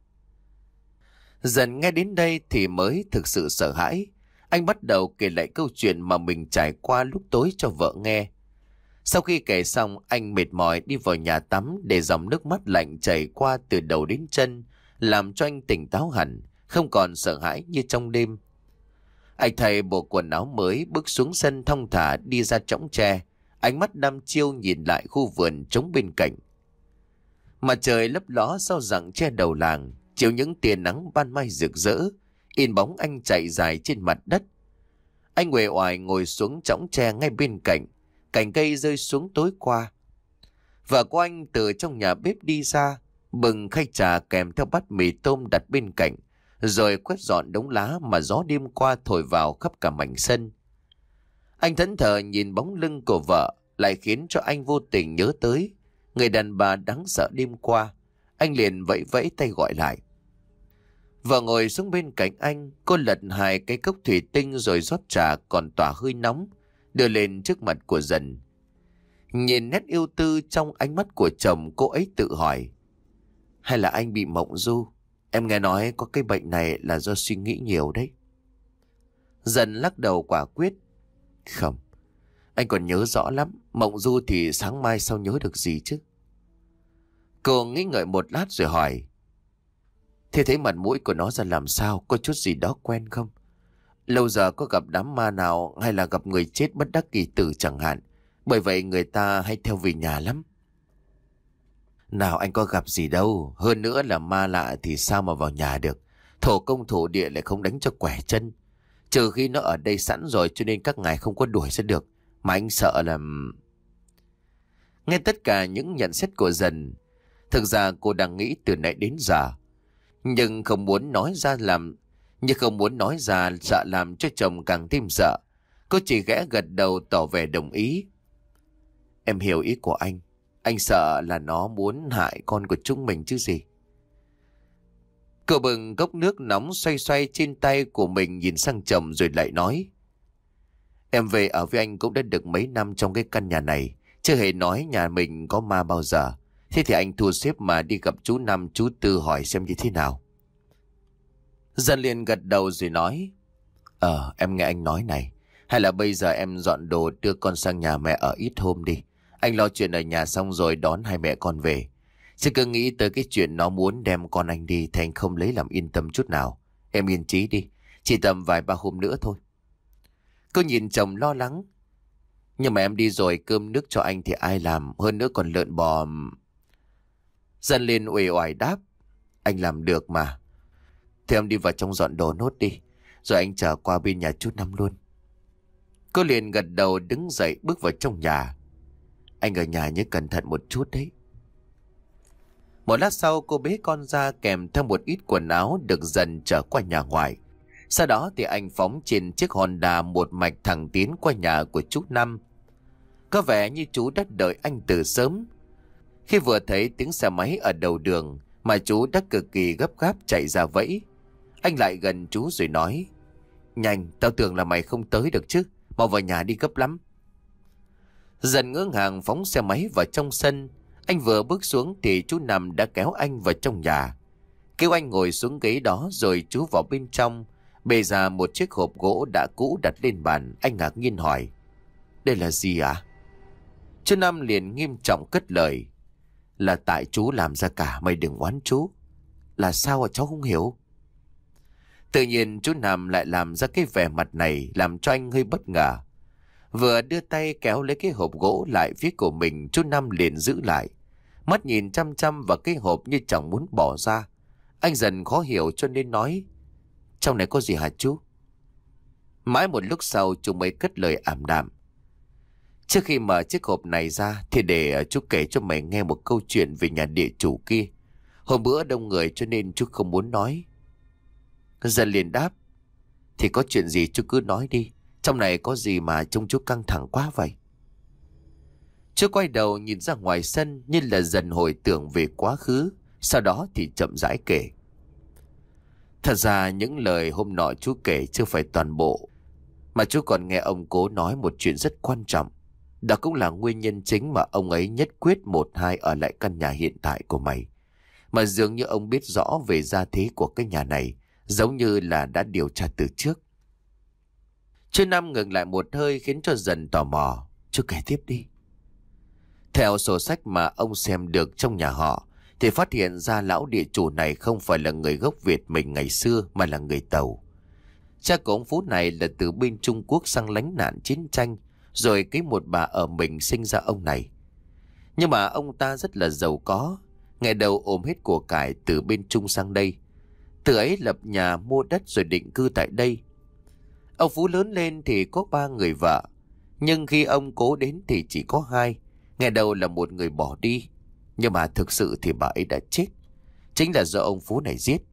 Dần nghe đến đây thì mới thực sự sợ hãi. Anh bắt đầu kể lại câu chuyện mà mình trải qua lúc tối cho vợ nghe. Sau khi kể xong, anh mệt mỏi đi vào nhà tắm để dòng nước mắt lạnh chảy qua từ đầu đến chân, làm cho anh tỉnh táo hẳn, không còn sợ hãi như trong đêm. Anh thay bộ quần áo mới, bước xuống sân thong thả đi ra chõng tre, ánh mắt đăm chiêu nhìn lại khu vườn trống bên cạnh. Mặt trời lấp ló sau rặng tre đầu làng, chiếu những tia nắng ban mai rực rỡ, in bóng anh chạy dài trên mặt đất. Anh uể oải ngồi xuống chõng tre ngay bên cạnh, cành cây rơi xuống tối qua. Vợ của anh từ trong nhà bếp đi ra, bừng khay trà kèm theo bát mì tôm đặt bên cạnh, rồi quét dọn đống lá mà gió đêm qua thổi vào khắp cả mảnh sân. Anh thẫn thờ nhìn bóng lưng của vợ, lại khiến cho anh vô tình nhớ tới người đàn bà đáng sợ đêm qua. Anh liền vẫy vẫy tay gọi lại. Vợ ngồi xuống bên cạnh anh, cô lật hai cái cốc thủy tinh rồi rót trà còn tỏa hơi nóng, đưa lên trước mặt của Dần. Nhìn nét yêu tư trong ánh mắt của chồng, cô ấy tự hỏi: hay là anh bị mộng du? Em nghe nói có cái bệnh này là do suy nghĩ nhiều đấy. Dần lắc đầu quả quyết: không, anh còn nhớ rõ lắm. Mộng du thì sáng mai sao nhớ được gì chứ? Cô nghĩ ngợi một lát rồi hỏi: thế thấy mặt mũi của nó ra làm sao? Có chút gì đó quen không? Lâu giờ có gặp đám ma nào, hay là gặp người chết bất đắc kỳ tử chẳng hạn? Bởi vậy người ta hay theo về nhà lắm. Nào, anh có gặp gì đâu. Hơn nữa là ma lạ thì sao mà vào nhà được. Thổ công thổ địa lại không đánh cho quẻ chân. Trừ khi nó ở đây sẵn rồi cho nên các ngài không có đuổi ra được. Mà anh sợ là... Nghe tất cả những nhận xét của Dần, thực ra cô đang nghĩ từ nãy đến giờ, nhưng không muốn nói ra làm, nhưng không muốn nói ra sợ làm cho chồng càng thêm sợ. Cô chỉ khẽ gật đầu tỏ vẻ đồng ý. Em hiểu ý của anh. Anh sợ là nó muốn hại con của chúng mình chứ gì. Cô bừng cốc nước nóng xoay xoay trên tay của mình nhìn sang chồng rồi lại nói. Em về ở với anh cũng đã được mấy năm trong cái căn nhà này, chưa hề nói nhà mình có ma bao giờ. Thế thì anh thu xếp mà đi gặp chú Năm chú Tư hỏi xem như thế nào. Dân liền gật đầu rồi nói. Ờ em nghe anh nói này, hay là bây giờ em dọn đồ đưa con sang nhà mẹ ở ít hôm đi. Anh lo chuyện ở nhà xong rồi đón hai mẹ con về. Chứ cứ nghĩ tới cái chuyện nó muốn đem con anh đi thì anh không lấy làm yên tâm chút nào. Em yên chí đi, chỉ tầm vài ba hôm nữa thôi. Cô nhìn chồng lo lắng. Nhưng mà em đi rồi cơm nước cho anh thì ai làm, hơn nữa còn lợn bò. Dân lên uể oải đáp. Anh làm được mà. Thì em đi vào trong dọn đồ nốt đi, rồi anh trở qua bên nhà chú Năm luôn. Cô liền gật đầu đứng dậy bước vào trong nhà. Anh ở nhà nhớ cẩn thận một chút đấy. Một lát sau cô bế con ra kèm theo một ít quần áo được Dần trở qua nhà ngoài. Sau đó thì anh phóng trên chiếc Honda một mạch thẳng tiến qua nhà của chú Năm. Có vẻ như chú đã đợi anh từ sớm. Khi vừa thấy tiếng xe máy ở đầu đường mà chú đã cực kỳ gấp gáp chạy ra vẫy. Anh lại gần chú rồi nói. Nhanh, tao tưởng là mày không tới được chứ. Mau vào nhà đi gấp lắm. Dần ngỡ ngàng phóng xe máy vào trong sân. Anh vừa bước xuống thì chú Năm đã kéo anh vào trong nhà. Kêu anh ngồi xuống ghế đó rồi chú vào bên trong. Bê ra một chiếc hộp gỗ đã cũ đặt lên bàn. Anh ngạc nhiên hỏi. Đây là gì ạ? À? Chú Năm liền nghiêm trọng cất lời. Là tại chú làm ra cả, mày đừng oán chú. Là sao à, cháu không hiểu. Tự nhiên chú Năm lại làm ra cái vẻ mặt này làm cho anh hơi bất ngờ. Vừa đưa tay kéo lấy cái hộp gỗ lại phía của mình, chú Năm liền giữ lại. Mắt nhìn chăm chăm vào cái hộp như chẳng muốn bỏ ra. Anh dần khó hiểu cho nên nói. Trong này có gì hả chú? Mãi một lúc sau chú mới cất lời ảm đạm. Trước khi mở chiếc hộp này ra thì để chú kể cho mày nghe một câu chuyện về nhà địa chủ kia. Hôm bữa đông người cho nên chú không muốn nói. Dần liền đáp. Thì có chuyện gì chú cứ nói đi. Trong này có gì mà trông chú căng thẳng quá vậy? Chú quay đầu nhìn ra ngoài sân như là dần hồi tưởng về quá khứ. Sau đó thì chậm rãi kể. Thật ra những lời hôm nọ chú kể chưa phải toàn bộ, mà chú còn nghe ông cố nói một chuyện rất quan trọng. Đó cũng là nguyên nhân chính mà ông ấy nhất quyết một hai ở lại căn nhà hiện tại của mày. Mà dường như ông biết rõ về gia thế của cái nhà này, giống như là đã điều tra từ trước. Chú Năm ngừng lại một hơi khiến cho Dần tò mò. Chú kể tiếp đi. Theo sổ sách mà ông xem được trong nhà họ, thì phát hiện ra lão địa chủ này không phải là người gốc Việt mình ngày xưa mà là người Tàu. Cha của ông Phú này là từ bên Trung Quốc sang lánh nạn chiến tranh, rồi cái một bà ở mình sinh ra ông này. Nhưng mà ông ta rất là giàu có, ngày đầu ôm hết của cải từ bên Trung sang đây. Từ ấy lập nhà mua đất rồi định cư tại đây. Ông Phú lớn lên thì có ba người vợ, nhưng khi ông Cố đến thì chỉ có hai. Ngày đầu là một người bỏ đi, nhưng mà thực sự thì bà ấy đã chết, chính là do ông Phú này giết.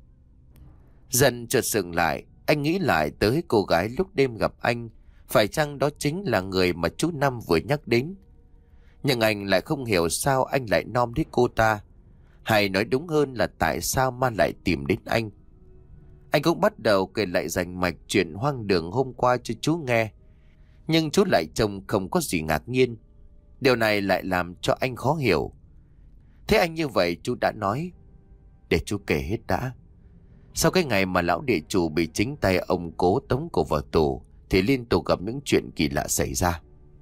Dần chợt sững lại, anh nghĩ lại tới cô gái lúc đêm gặp anh, phải chăng đó chính là người mà chú Năm vừa nhắc đến. Nhưng anh lại không hiểu sao anh lại nom đến cô ta, hay nói đúng hơn là tại sao ma lại tìm đến anh. Anh cũng bắt đầu kể lại rành mạch chuyện hoang đường hôm qua cho chú nghe, nhưng chú lại trông không có gì ngạc nhiên. Điều này lại làm cho anh khó hiểu. Thế anh như vậy chú đã nói. Để chú kể hết đã. Sau cái ngày mà lão địa chủ bị chính tay ông Cố tống cổ vào tù, thì liên tục gặp những chuyện kỳ lạ xảy ra.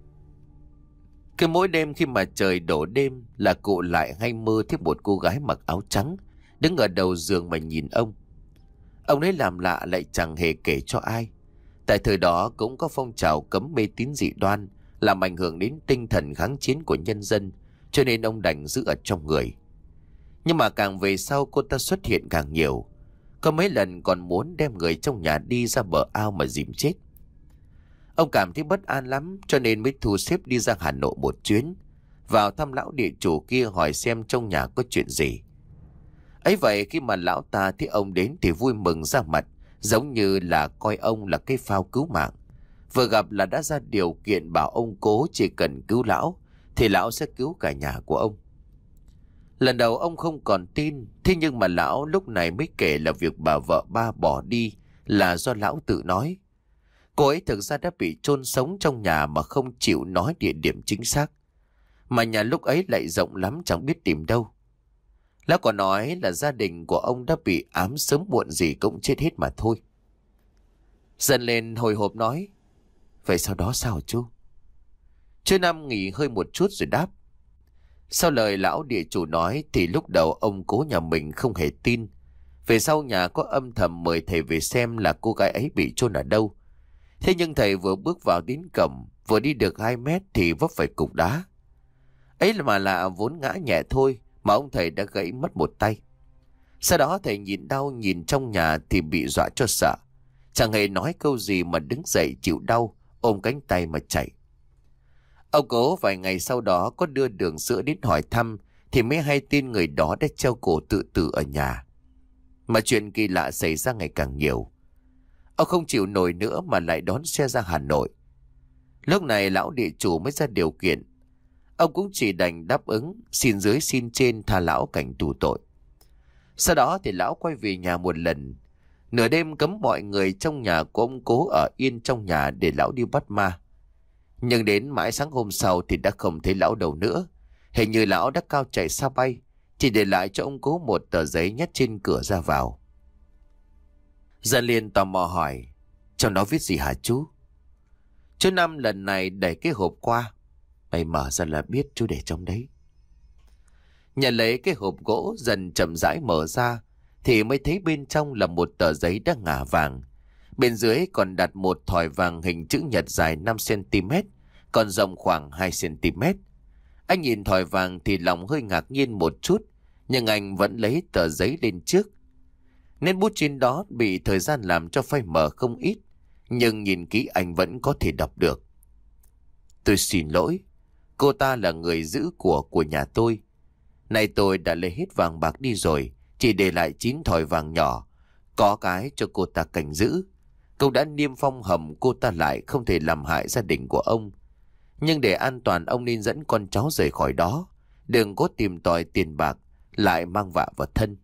Cứ mỗi đêm khi mà trời đổ đêm là cụ lại hay mơ thấy một cô gái mặc áo trắng đứng ở đầu giường mà nhìn ông. Ông ấy làm lạ lại chẳng hề kể cho ai. Tại thời đó cũng có phong trào cấm mê tín dị đoan, làm ảnh hưởng đến tinh thần kháng chiến của nhân dân, cho nên ông đành giữ ở trong người. Nhưng mà càng về sau cô ta xuất hiện càng nhiều. Có mấy lần còn muốn đem người trong nhà đi ra bờ ao mà dìm chết. Ông cảm thấy bất an lắm cho nên mới thu xếp đi ra Hà Nội một chuyến, vào thăm lão địa chủ kia hỏi xem trong nhà có chuyện gì. Ấy vậy khi mà lão ta thấy ông đến thì vui mừng ra mặt, giống như là coi ông là cái phao cứu mạng. Vừa gặp là đã ra điều kiện bảo ông Cố chỉ cần cứu lão thì lão sẽ cứu cả nhà của ông. Lần đầu ông không còn tin, thế nhưng mà lão lúc này mới kể là việc bà vợ ba bỏ đi là do lão tự nói. Cô ấy thực ra đã bị chôn sống trong nhà mà không chịu nói địa điểm chính xác. Mà nhà lúc ấy lại rộng lắm chẳng biết tìm đâu. Lão còn nói là gia đình của ông đã bị ám sớm muộn gì cũng chết hết mà thôi. Dần lên hồi hộp nói, vậy sau đó sao chú? Chú Năm nghỉ hơi một chút rồi đáp. Sau lời lão địa chủ nói thì lúc đầu ông Cố nhà mình không hề tin. Về sau nhà có âm thầm mời thầy về xem là cô gái ấy bị chôn ở đâu. Thế nhưng thầy vừa bước vào đến cổng, vừa đi được hai mét thì vấp phải cục đá. Ấy là mà lạ vốn ngã nhẹ thôi mà ông thầy đã gãy mất một tay. Sau đó thầy nhìn đau nhìn trong nhà thì bị dọa cho sợ. Chẳng hề nói câu gì mà đứng dậy chịu đau, ôm cánh tay mà chạy. Ông Cố vài ngày sau đó có đưa đường sữa đến hỏi thăm thì mới hay tin người đó đã treo cổ tự tử ở nhà. Mà chuyện kỳ lạ xảy ra ngày càng nhiều. Ông không chịu nổi nữa mà lại đón xe ra Hà Nội. Lúc này lão địa chủ mới ra điều kiện. Ông cũng chỉ đành đáp ứng, xin dưới xin trên tha lão cảnh tù tội. Sau đó thì lão quay về nhà một lần. Nửa đêm cấm mọi người trong nhà của ông Cố ở yên trong nhà để lão đi bắt ma. Nhưng đến mãi sáng hôm sau thì đã không thấy lão đâu nữa. Hình như lão đã cao chạy xa bay, chỉ để lại cho ông Cố một tờ giấy nhét trên cửa ra vào. Dân liền tò mò hỏi, trong đó viết gì hả chú? Chú Năm lần này đẩy cái hộp qua. Mày mở ra là biết chú để trong đấy. Nhận lấy cái hộp gỗ dần chậm rãi mở ra thì mới thấy bên trong là một tờ giấy đã ngả vàng. Bên dưới còn đặt một thỏi vàng hình chữ nhật dài năm xăng-ti-mét, còn rộng khoảng hai xăng-ti-mét. Anh nhìn thỏi vàng thì lòng hơi ngạc nhiên một chút, nhưng anh vẫn lấy tờ giấy lên trước. Nên bút trên đó bị thời gian làm cho phai mờ không ít, nhưng nhìn kỹ anh vẫn có thể đọc được. Tôi xin lỗi, cô ta là người giữ của của nhà tôi. Nay tôi đã lấy hết vàng bạc đi rồi, chỉ để lại chín thỏi vàng nhỏ, có cái cho cô ta canh giữ. Cũng đã niêm phong hầm cô ta lại không thể làm hại gia đình của ông. Nhưng để an toàn ông nên dẫn con cháu rời khỏi đó, đừng có tìm tòi tiền bạc lại mang vạ vào thân.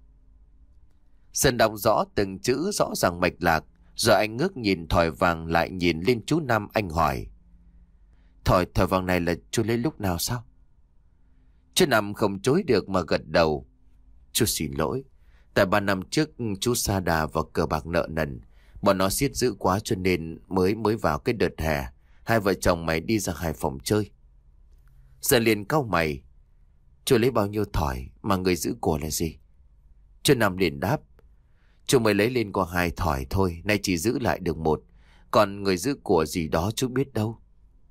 Dần đọc rõ từng chữ rõ ràng mạch lạc, rồi anh ngước nhìn thỏi vàng lại nhìn lên chú Năm. Anh hỏi, Thỏi thỏi vàng này là chú lấy lúc nào sao? Chú Năm không chối được mà gật đầu. Chú xin lỗi, tại ba năm trước chú sa đà vào cờ bạc nợ nần, bọn nó siết dữ quá cho nên mới mới vào cái đợt hè hai vợ chồng mày đi ra Hải Phòng chơi. Giờ liền cau mày, chú lấy bao nhiêu thỏi mà người giữ của là gì? Chú Năm liền đáp, chú mới lấy lên có hai thỏi thôi, nay chỉ giữ lại được một, còn người giữ của gì đó chú biết đâu.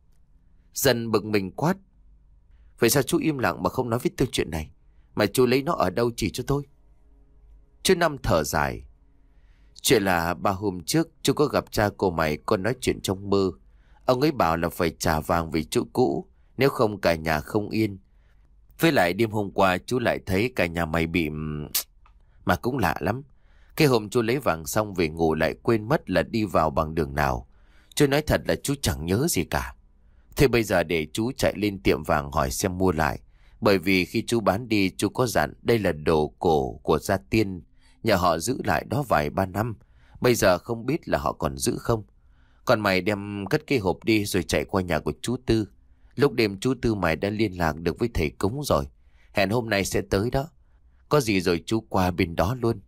Dần bực mình quát, vậy sao chú im lặng mà không nói với tôi chuyện này? Mà chú lấy nó ở đâu chỉ cho tôi? Chú Năm thở dài, chuyện là ba hôm trước chú có gặp cha cô mày, con nói chuyện trong mơ. Ông ấy bảo là phải trả vàng về chỗ cũ, nếu không cả nhà không yên. Với lại đêm hôm qua chú lại thấy cả nhà mày bị... Mà cũng lạ lắm. Cái hôm chú lấy vàng xong về ngủ lại quên mất là đi vào bằng đường nào. Chú nói thật là chú chẳng nhớ gì cả. Thế bây giờ để chú chạy lên tiệm vàng hỏi xem mua lại. Bởi vì khi chú bán đi chú có dặn đây là đồ cổ của gia tiên, nhà họ giữ lại đó vài ba năm. Bây giờ không biết là họ còn giữ không. Còn mày đem cất cái hộp đi rồi chạy qua nhà của chú Tư. Lúc đêm chú Tư mày đã liên lạc được với thầy cúng rồi. Hẹn hôm nay sẽ tới đó. Có gì rồi chú qua bên đó luôn.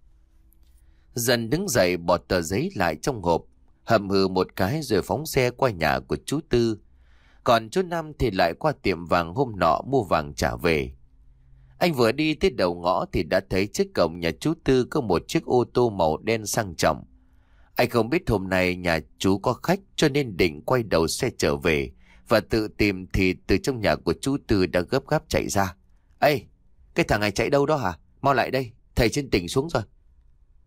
Dần đứng dậy bỏ tờ giấy lại trong hộp, hầm hừ một cái rồi phóng xe qua nhà của chú Tư. Còn chú Năm thì lại qua tiệm vàng hôm nọ mua vàng trả về. Anh vừa đi tới đầu ngõ thì đã thấy trước cổng nhà chú Tư có một chiếc ô tô màu đen sang trọng. Anh không biết hôm nay nhà chú có khách cho nên định quay đầu xe trở về và tự tìm thì từ trong nhà của chú Tư đã gấp gáp chạy ra. Ê, cái thằng này chạy đâu đó hả? Mau lại đây, thầy trên tỉnh xuống rồi.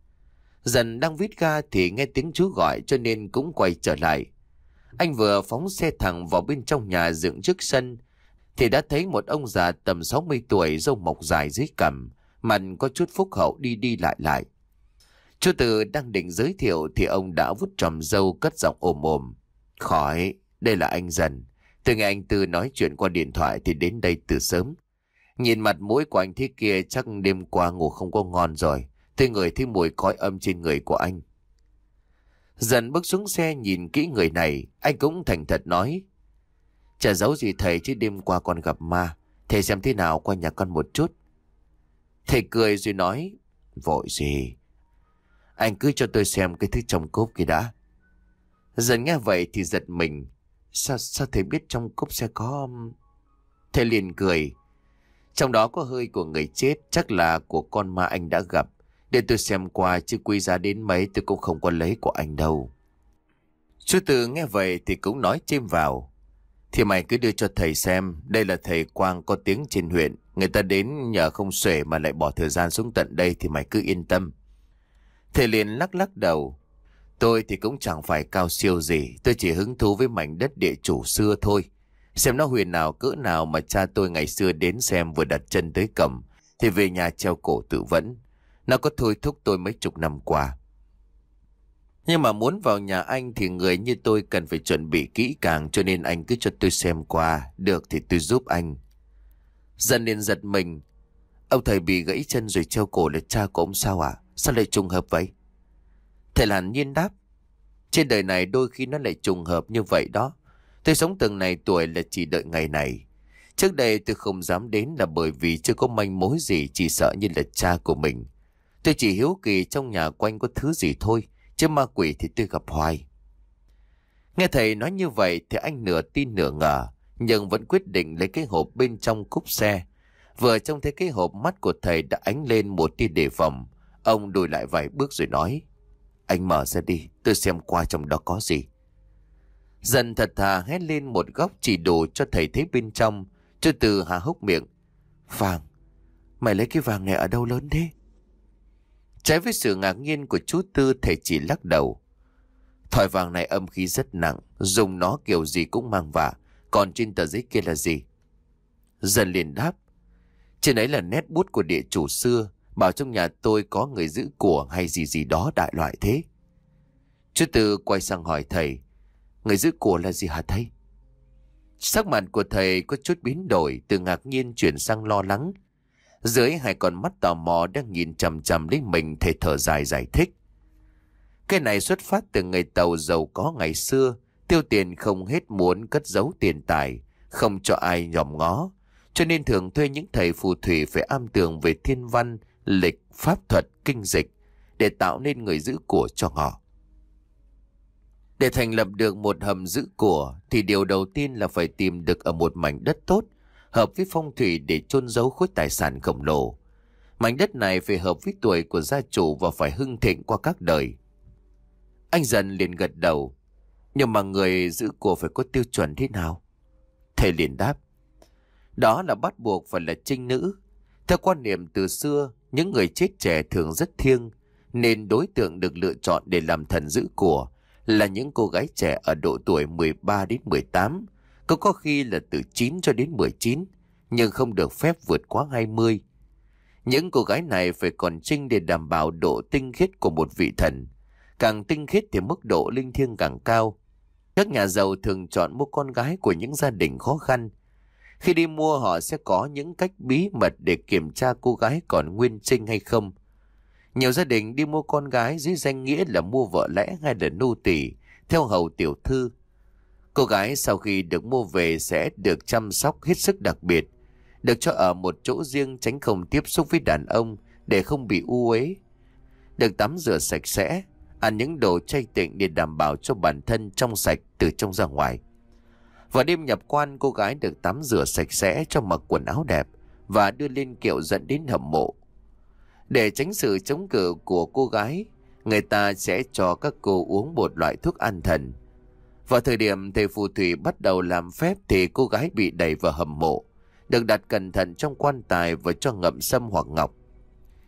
Dần đang vít ga thì nghe tiếng chú gọi cho nên cũng quay trở lại. Anh vừa phóng xe thẳng vào bên trong nhà dựng trước sân thì đã thấy một ông già tầm sáu mươi tuổi, râu mọc dài dưới cằm, mặt có chút phúc hậu đi đi lại lại. Chú Từ đang định giới thiệu thì ông đã vút tròm râu cất giọng ồm ồm. Khỏi, đây là anh Dần. Từ ngày anh Tư nói chuyện qua điện thoại thì đến đây từ sớm. Nhìn mặt mũi của anh thế kia chắc đêm qua ngủ không có ngon rồi. Tôi ngửi thấy mùi khói âm trên người của anh. Dần bước xuống xe nhìn kỹ người này, anh cũng thành thật nói. Chả giấu gì thầy chứ đêm qua con gặp ma. Thầy xem thế nào qua nhà con một chút. Thầy cười rồi nói. Vội gì? Anh cứ cho tôi xem cái thứ trong cốp kia đã. Dần nghe vậy thì giật mình. Sao, sao thầy biết trong cốp sẽ có... Thầy liền cười. Trong đó có hơi của người chết, chắc là của con ma anh đã gặp. Để tôi xem qua chứ quy giá đến mấy tôi cũng không có lấy của anh đâu. Chú Tư nghe vậy thì cũng nói chêm vào. Thì mày cứ đưa cho thầy xem. Đây là thầy Quang có tiếng trên huyện. Người ta đến nhờ không xuể mà lại bỏ thời gian xuống tận đây thì mày cứ yên tâm. Thầy liền lắc lắc đầu. Tôi thì cũng chẳng phải cao siêu gì. Tôi chỉ hứng thú với mảnh đất địa chủ xưa thôi. Xem nó huyền nào cỡ nào mà cha tôi ngày xưa đến xem vừa đặt chân tới cổng thì về nhà treo cổ tự vẫn. Nó có thôi thúc tôi mấy chục năm qua. Nhưng mà muốn vào nhà anh thì người như tôi cần phải chuẩn bị kỹ càng, cho nên anh cứ cho tôi xem qua. Được thì tôi giúp anh. Dần liền giật mình. Ông thầy bị gãy chân rồi treo cổ là cha của ông sao à? Sao lại trùng hợp vậy? Thầy Hàn nhiên đáp. Trên đời này đôi khi nó lại trùng hợp như vậy đó. Tôi sống từng này tuổi là chỉ đợi ngày này. Trước đây tôi không dám đến là bởi vì chưa có manh mối gì, chỉ sợ như là cha của mình. Tôi chỉ hiếu kỳ trong nhà quanh có thứ gì thôi, chứ ma quỷ thì tôi gặp hoài. Nghe thầy nói như vậy thì anh nửa tin nửa ngờ, nhưng vẫn quyết định lấy cái hộp bên trong cốp xe. Vừa trông thấy cái hộp, mắt của thầy đã ánh lên một tia đề phòng. Ông lùi lại vài bước rồi nói. Anh mở ra đi, tôi xem qua trong đó có gì. Dần thật thà hét lên một góc chỉ đủ cho thầy thấy bên trong. Chú Từ há hốc miệng. Vàng? Mày lấy cái vàng này ở đâu lớn thế? Trái với sự ngạc nhiên của chú Tư, thầy chỉ lắc đầu. Thỏi vàng này âm khí rất nặng, dùng nó kiểu gì cũng mang vạ. Còn trên tờ giấy kia là gì? Dần liền đáp. Trên ấy là nét bút của địa chủ xưa, bảo trong nhà tôi có người giữ của hay gì gì đó đại loại thế. Chú Tư quay sang hỏi thầy. Người giữ của là gì hả thầy? Sắc mặt của thầy có chút biến đổi, từ ngạc nhiên chuyển sang lo lắng. Dưới hai con mắt tò mò đang nhìn chằm chằm lấy mình, thầy thở dài giải thích. Cái này xuất phát từ người Tàu giàu có ngày xưa, tiêu tiền không hết, muốn cất giấu tiền tài, không cho ai nhòm ngó, cho nên thường thuê những thầy phù thủy phải am tường về thiên văn, lịch, pháp thuật, kinh dịch để tạo nên người giữ của cho họ. Để thành lập được một hầm giữ của thì điều đầu tiên là phải tìm được ở một mảnh đất tốt, hợp với phong thủy để chôn giấu khối tài sản khổng lồ. Mảnh đất này phải hợp với tuổi của gia chủ và phải hưng thịnh qua các đời. Anh Dần liền gật đầu. Nhưng mà người giữ của phải có tiêu chuẩn thế nào? Thầy liền đáp. Đó là bắt buộc phải là trinh nữ. Theo quan niệm từ xưa, những người chết trẻ thường rất thiêng, nên đối tượng được lựa chọn để làm thần giữ của là những cô gái trẻ ở độ tuổi mười ba đến mười tám, có có khi là từ chín cho đến mười chín, nhưng không được phép vượt quá hai mươi. Những cô gái này phải còn trinh để đảm bảo độ tinh khiết của một vị thần. Càng tinh khiết thì mức độ linh thiêng càng cao. Các nhà giàu thường chọn mua con gái của những gia đình khó khăn. Khi đi mua, họ sẽ có những cách bí mật để kiểm tra cô gái còn nguyên trinh hay không. Nhiều gia đình đi mua con gái dưới danh nghĩa là mua vợ lẽ hay là nô tỳ, theo hầu tiểu thư. Cô gái sau khi được mua về sẽ được chăm sóc hết sức đặc biệt, được cho ở một chỗ riêng tránh không tiếp xúc với đàn ông để không bị u uế, được tắm rửa sạch sẽ, ăn những đồ chay tịnh để đảm bảo cho bản thân trong sạch từ trong ra ngoài. Vào đêm nhập quan, cô gái được tắm rửa sạch sẽ, cho mặc quần áo đẹp và đưa lên kiệu dẫn đến hầm mộ. Để tránh sự chống cự của cô gái, người ta sẽ cho các cô uống một loại thuốc an thần. Vào thời điểm thầy phù thủy bắt đầu làm phép thì cô gái bị đẩy vào hầm mộ, được đặt cẩn thận trong quan tài và cho ngậm sâm hoặc ngọc.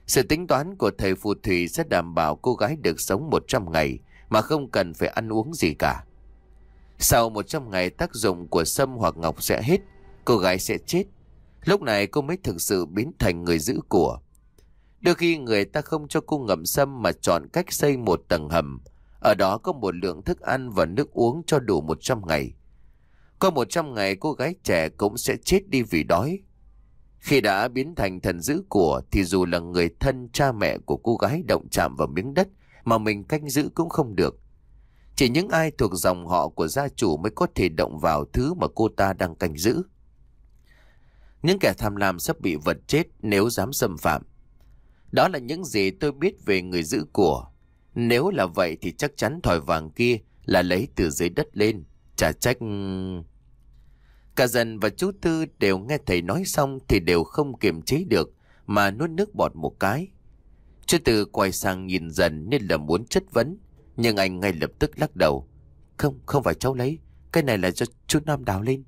Sự tính toán của thầy phù thủy sẽ đảm bảo cô gái được sống một trăm ngày mà không cần phải ăn uống gì cả. Sau một trăm ngày tác dụng của sâm hoặc ngọc sẽ hết, cô gái sẽ chết. Lúc này cô mới thực sự biến thành người giữ của. Đôi khi người ta không cho cô ngậm sâm mà chọn cách xây một tầng hầm. Ở đó có một lượng thức ăn và nước uống cho đủ một trăm ngày. Qua một trăm ngày cô gái trẻ cũng sẽ chết đi vì đói. Khi đã biến thành thần giữ của thì dù là người thân cha mẹ của cô gái động chạm vào miếng đất mà mình canh giữ cũng không được. Chỉ những ai thuộc dòng họ của gia chủ mới có thể động vào thứ mà cô ta đang canh giữ. Những kẻ tham lam sắp bị vật chết nếu dám xâm phạm. Đó là những gì tôi biết về người giữ của. Nếu là vậy thì chắc chắn thỏi vàng kia là lấy từ dưới đất lên. Chả trách... Cả Dần và chú Tư đều nghe thầy nói xong thì đều không kiềm chế được mà nuốt nước bọt một cái. Chú Tư quay sang nhìn Dần nên là muốn chất vấn, nhưng anh ngay lập tức lắc đầu. Không, không phải cháu lấy, cái này là do chú Năm đào lên.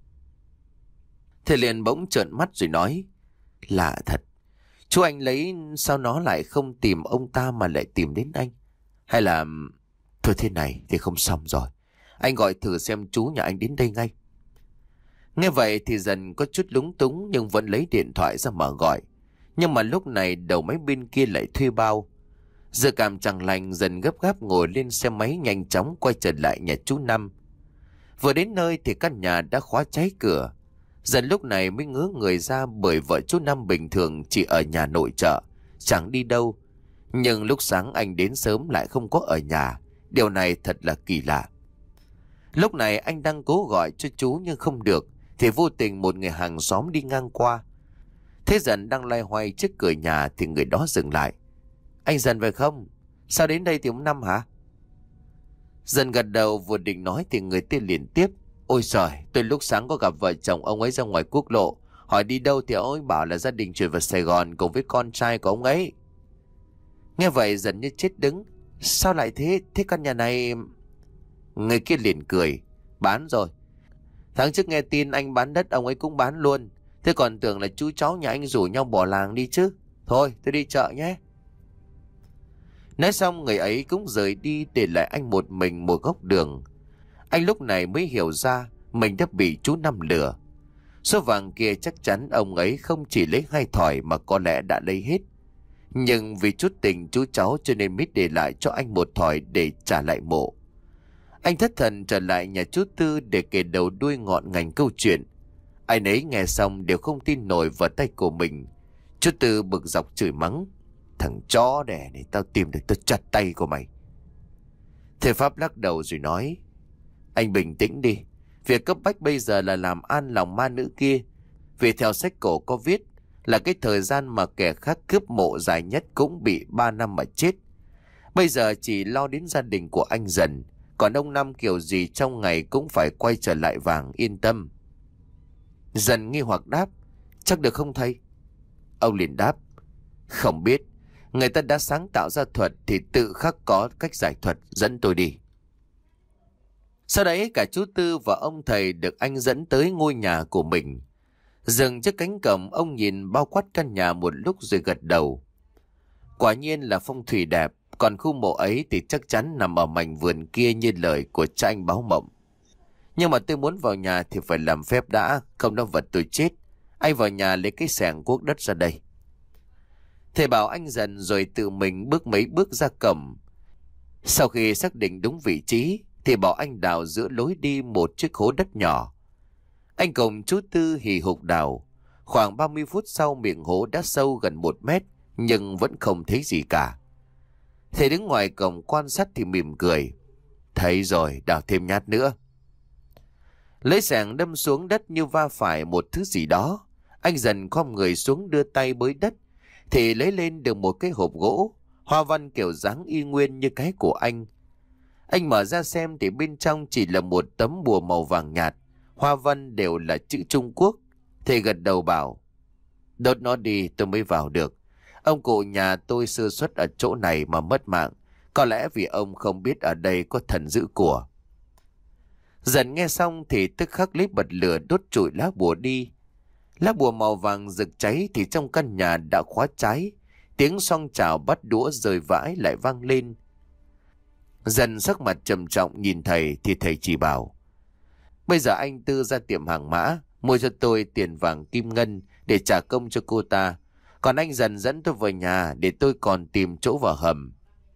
Thầy liền bỗng trợn mắt rồi nói, lạ thật, chú anh lấy sao nó lại không tìm ông ta mà lại tìm đến anh? Hay là... Thôi thế này thì không xong rồi, anh gọi thử xem chú nhà anh đến đây ngay. Nghe vậy thì Dần có chút lúng túng nhưng vẫn lấy điện thoại ra mà gọi. Nhưng mà lúc này đầu máy bên kia lại thuê bao. Giờ cảm chẳng lành, Dần gấp gáp ngồi lên xe máy nhanh chóng quay trở lại nhà chú Năm. Vừa đến nơi thì căn nhà đã khóa cháy cửa. Dần lúc này mới ngớ người ra bởi vợ chú Năm bình thường chỉ ở nhà nội trợ, chẳng đi đâu. Nhưng lúc sáng anh đến sớm lại không có ở nhà. Điều này thật là kỳ lạ. Lúc này anh đang cố gọi cho chú nhưng không được, thì vô tình một người hàng xóm đi ngang qua. Thế Dần đang loay hoay trước cửa nhà thì người đó dừng lại. Anh Dần phải không? Sao đến đây thì ông Năm hả? Dần gật đầu vừa định nói thì người kia liền tiếp. Ôi trời, tôi lúc sáng có gặp vợ chồng ông ấy ra ngoài quốc lộ. Hỏi đi đâu thì ông ấy bảo là gia đình chuyển vào Sài Gòn cùng với con trai của ông ấy. Nghe vậy Dần như chết đứng. Sao lại thế? Thế căn nhà này... Người kia liền cười. Bán rồi. Tháng trước nghe tin anh bán đất ông ấy cũng bán luôn. Thế còn tưởng là chú cháu nhà anh rủ nhau bỏ làng đi chứ. Thôi tôi đi chợ nhé. Nói xong người ấy cũng rời đi để lại anh một mình một góc đường. Anh lúc này mới hiểu ra mình đã bị chú Năm lừa. Số vàng kia chắc chắn ông ấy không chỉ lấy hai thỏi mà có lẽ đã lấy hết. Nhưng vì chút tình chú cháu cho nên mới để lại cho anh một thỏi để trả lại mộ. Anh thất thần trở lại nhà chú Tư để kể đầu đuôi ngọn ngành câu chuyện. Ai nấy nghe xong đều không tin nổi vào tay của mình. Chú Tư bực dọc chửi mắng. Thằng chó đẻ này tao tìm được tao chặt tay của mày. Thầy Pháp lắc đầu rồi nói. Anh bình tĩnh đi. Việc cấp bách bây giờ là làm an lòng ma nữ kia. Vì theo sách cổ có viết là cái thời gian mà kẻ khác cướp mộ dài nhất cũng bị ba năm mà chết. Bây giờ chỉ lo đến gia đình của anh Dần. Còn ông Năm kiểu gì trong ngày cũng phải quay trở lại vàng, yên tâm. Dần nghi hoặc đáp. Chắc được không thầy? Ông liền đáp. Không biết. Người ta đã sáng tạo ra thuật thì tự khắc có cách giải thuật, dẫn tôi đi. Sau đấy cả chú Tư và ông thầy được anh dẫn tới ngôi nhà của mình. Dừng trước cánh cổng, ông nhìn bao quát căn nhà một lúc rồi gật đầu. Quả nhiên là phong thủy đẹp. Còn khu mộ ấy thì chắc chắn nằm ở mảnh vườn kia như lời của cha anh báo mộng. Nhưng mà tôi muốn vào nhà thì phải làm phép đã, không nó vật tôi chết. Anh vào nhà lấy cái xẻng cuốc đất ra đây. Thầy bảo anh Dần rồi tự mình bước mấy bước ra cổng. Sau khi xác định đúng vị trí thì bảo anh đào giữa lối đi một chiếc hố đất nhỏ. Anh cùng chú Tư hì hục đào. Khoảng ba mươi phút sau miệng hố đã sâu gần một mét nhưng vẫn không thấy gì cả. Thầy đứng ngoài cổng quan sát thì mỉm cười. Thấy rồi, đào thêm nhát nữa. Lấy xẻng đâm xuống đất như va phải một thứ gì đó. Anh Dần khom người xuống đưa tay bới đất thì lấy lên được một cái hộp gỗ, hoa văn kiểu dáng y nguyên như cái của anh. Anh mở ra xem thì bên trong chỉ là một tấm bùa màu vàng nhạt, hoa văn đều là chữ Trung Quốc. Thầy gật đầu bảo. Đốt nó đi tôi mới vào được. Ông cụ nhà tôi sơ suất ở chỗ này mà mất mạng. Có lẽ vì ông không biết ở đây có thần giữ của. Dần nghe xong thì tức khắc lấy bật lửa đốt trụi lá bùa đi. Lá bùa màu vàng rực cháy thì trong căn nhà đã khóa trái. tiếng xoong chảo bắt đũa rơi vãi lại vang lên. Dần sắc mặt trầm trọng nhìn thầy thì thầy chỉ bảo: bây giờ anh Tư ra tiệm hàng mã mua cho tôi tiền vàng kim ngân để trả công cho cô ta. Còn anh Dần dẫn tôi về nhà để tôi còn tìm chỗ vào hầm.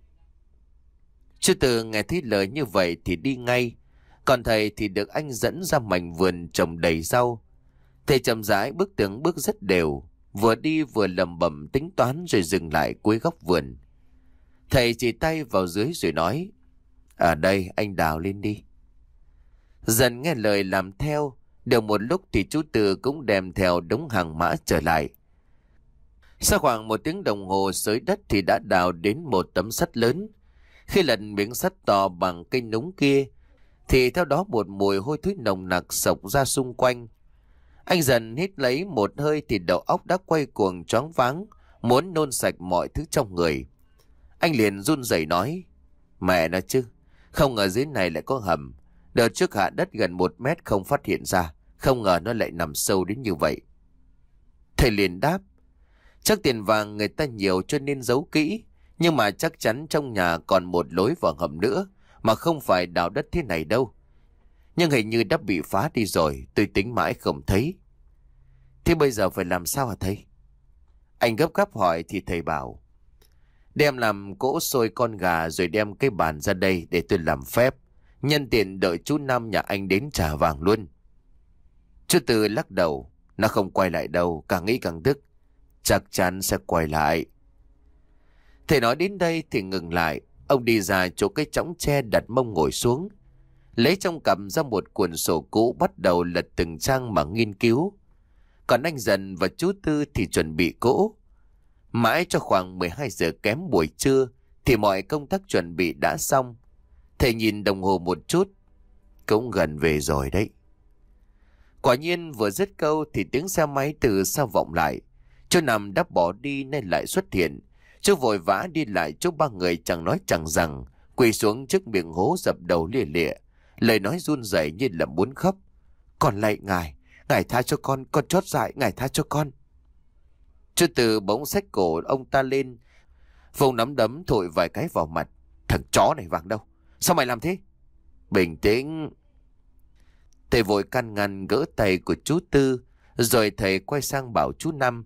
Chú Tư nghe thấy lời như vậy thì đi ngay. Còn thầy thì được anh dẫn ra mảnh vườn trồng đầy rau. Thầy chậm rãi bước từng bước rất đều, vừa đi vừa lẩm bẩm tính toán rồi dừng lại cuối góc vườn. Thầy chỉ tay vào dưới rồi nói: ở đây anh đào lên đi. Dần nghe lời làm theo. Được một lúc thì chú Tư cũng đem theo đống hàng mã trở lại. Sau khoảng một tiếng đồng hồ xới đất thì đã đào đến một tấm sắt lớn. Khi lật miếng sắt to bằng cây núng kia thì theo đó một mùi hôi thối nồng nặc xộc ra xung quanh. Anh Dần hít lấy một hơi thì đầu óc đã quay cuồng choáng váng, muốn nôn sạch mọi thứ trong người. Anh liền run rẩy nói: mẹ nó chứ, không ngờ dưới này lại có hầm. Đợt trước hạ đất gần một mét không phát hiện ra, không ngờ nó lại nằm sâu đến như vậy. Thầy liền đáp: chắc tiền vàng người ta nhiều cho nên giấu kỹ, nhưng mà chắc chắn trong nhà còn một lối vào hầm nữa mà không phải đào đất thế này đâu. Nhưng hình như đã bị phá đi rồi, tôi tính mãi không thấy. Thế bây giờ phải làm sao hả thầy? Anh gấp gáp hỏi thì thầy bảo: đem làm cỗ xôi con gà rồi đem cái bàn ra đây để tôi làm phép. Nhân tiện đợi chú Năm nhà anh đến trả vàng luôn. Chú Tư lắc đầu: nó không quay lại đâu, càng nghĩ càng tức. Chắc chắn sẽ quay lại. Thầy nói đến đây thì ngừng lại. Ông đi ra chỗ cái chõng tre đặt mông ngồi xuống, lấy trong cặp ra một cuốn sổ cũ, bắt đầu lật từng trang mà nghiên cứu. Còn anh Dần và chú Tư thì chuẩn bị cỗ. Mãi cho khoảng mười hai giờ kém buổi trưa thì mọi công tác chuẩn bị đã xong. Thầy nhìn đồng hồ một chút: cũng gần về rồi đấy. Quả nhiên vừa dứt câu thì tiếng xe máy từ sau vọng lại. Chú Năm đã bỏ đi nên lại xuất hiện. Chú vội vã đi lại chỗ ba người chẳng nói chẳng rằng, quỳ xuống trước miệng hố dập đầu lia lịa, lời nói run rẩy như là muốn khóc: con lạy ngài, ngài tha cho con, con chót dại, ngài tha cho con. Chú Tư bỗng xách cổ ông ta lên, vùng nắm đấm thổi vài cái vào mặt: thằng chó này vàng đâu, sao mày làm thế? Bình tĩnh. Thầy vội can ngăn gỡ tay của chú Tư, rồi thầy quay sang bảo chú Năm: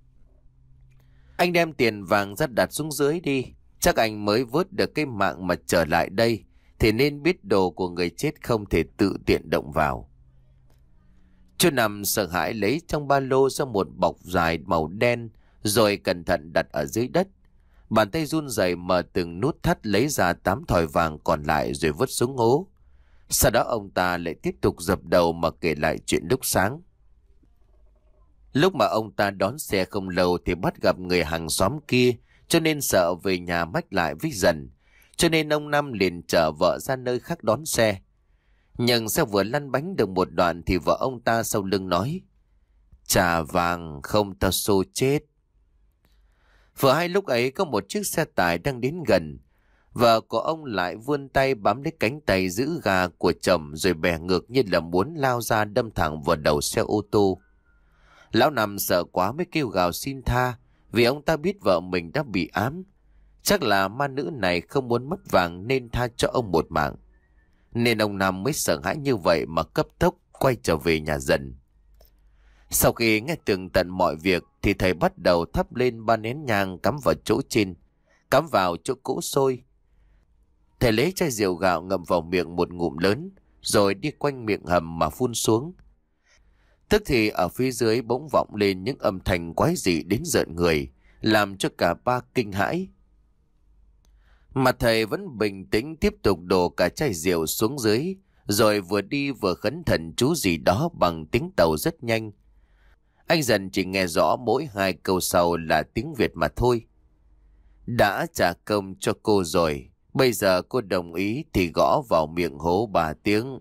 anh đem tiền vàng ra đặt xuống dưới đi. Chắc anh mới vớt được cái mạng mà trở lại đây thì nên biết đồ của người chết không thể tự tiện động vào. Chú Năm sợ hãi lấy trong ba lô ra một bọc dài màu đen rồi cẩn thận đặt ở dưới đất. Bàn tay run rẩy mở từng nút thắt lấy ra tám thỏi vàng còn lại rồi vứt xuống hố. Sau đó ông ta lại tiếp tục dập đầu mà kể lại chuyện lúc sáng. Lúc mà ông ta đón xe không lâu thì bắt gặp người hàng xóm kia, cho nên sợ về nhà mách lại với Dần. Cho nên ông Năm liền chở vợ ra nơi khác đón xe. Nhưng xe vừa lăn bánh được một đoạn thì vợ ông ta sau lưng nói: trả vàng không ta xô chết. Vừa hay lúc ấy có một chiếc xe tải đang đến gần. Vợ của ông lại vươn tay bám lấy cánh tay giữ gà của chồng rồi bẻ ngược như là muốn lao ra đâm thẳng vào đầu xe ô tô. Lão Năm sợ quá mới kêu gào xin tha, vì ông ta biết vợ mình đã bị ám. Chắc là ma nữ này không muốn mất vàng nên tha cho ông một mạng. Nên ông Năm mới sợ hãi như vậy mà cấp tốc quay trở về nhà Dần. Sau khi nghe tường tận mọi việc thì thầy bắt đầu thắp lên ba nén nhang cắm vào chỗ trên, cắm vào chỗ cỗ xôi. Thầy lấy chai rượu gạo ngậm vào miệng một ngụm lớn, rồi đi quanh miệng hầm mà phun xuống. Tức thì ở phía dưới bỗng vọng lên những âm thanh quái dị đến rợn người, làm cho cả ba kinh hãi. Mà thầy vẫn bình tĩnh tiếp tục đổ cả chai rượu xuống dưới, rồi vừa đi vừa khấn thần chú gì đó bằng tiếng Tàu rất nhanh. Anh Dần chỉ nghe rõ mỗi hai câu sau là tiếng Việt mà thôi. Đã trả công cho cô rồi, bây giờ cô đồng ý thì gõ vào miệng hố ba tiếng.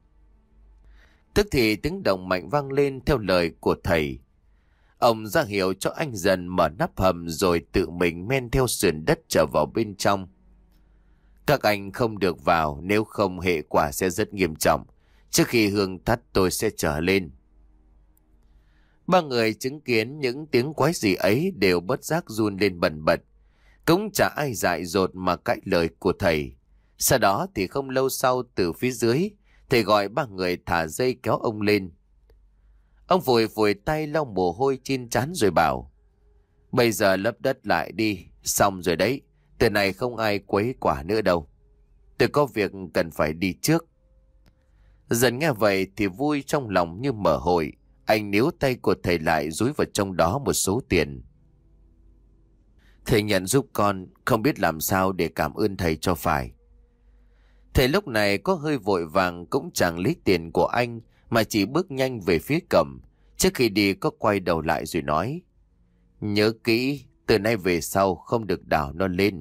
Tức thì tiếng động mạnh vang lên theo lời của thầy. Ông ra hiệu cho anh Dần mở nắp hầm rồi tự mình men theo sườn đất trở vào bên trong. Các anh không được vào, nếu không hệ quả sẽ rất nghiêm trọng. Trước khi hương tắt tôi sẽ trở lên. Ba người chứng kiến những tiếng quái dị ấy đều bất giác run lên bần bật. Cũng chả ai dại dột mà cãi lời của thầy. Sau đó thì không lâu sau từ phía dưới, thầy gọi ba người thả dây kéo ông lên. Ông vùi vùi tay lau mồ hôi trên trán rồi bảo: bây giờ lấp đất lại đi, xong rồi đấy, từ này không ai quấy quả nữa đâu. Tôi có việc cần phải đi trước. Dần nghe vậy thì vui trong lòng như mở hội. Anh níu tay của thầy lại dúi vào trong đó một số tiền. Thầy nhận giúp con, không biết làm sao để cảm ơn thầy cho phải. Thầy lúc này có hơi vội vàng cũng chẳng lấy tiền của anh mà chỉ bước nhanh về phía cổng. Trước khi đi có quay đầu lại rồi nói: nhớ kỹ, từ nay về sau không được đảo nó lên.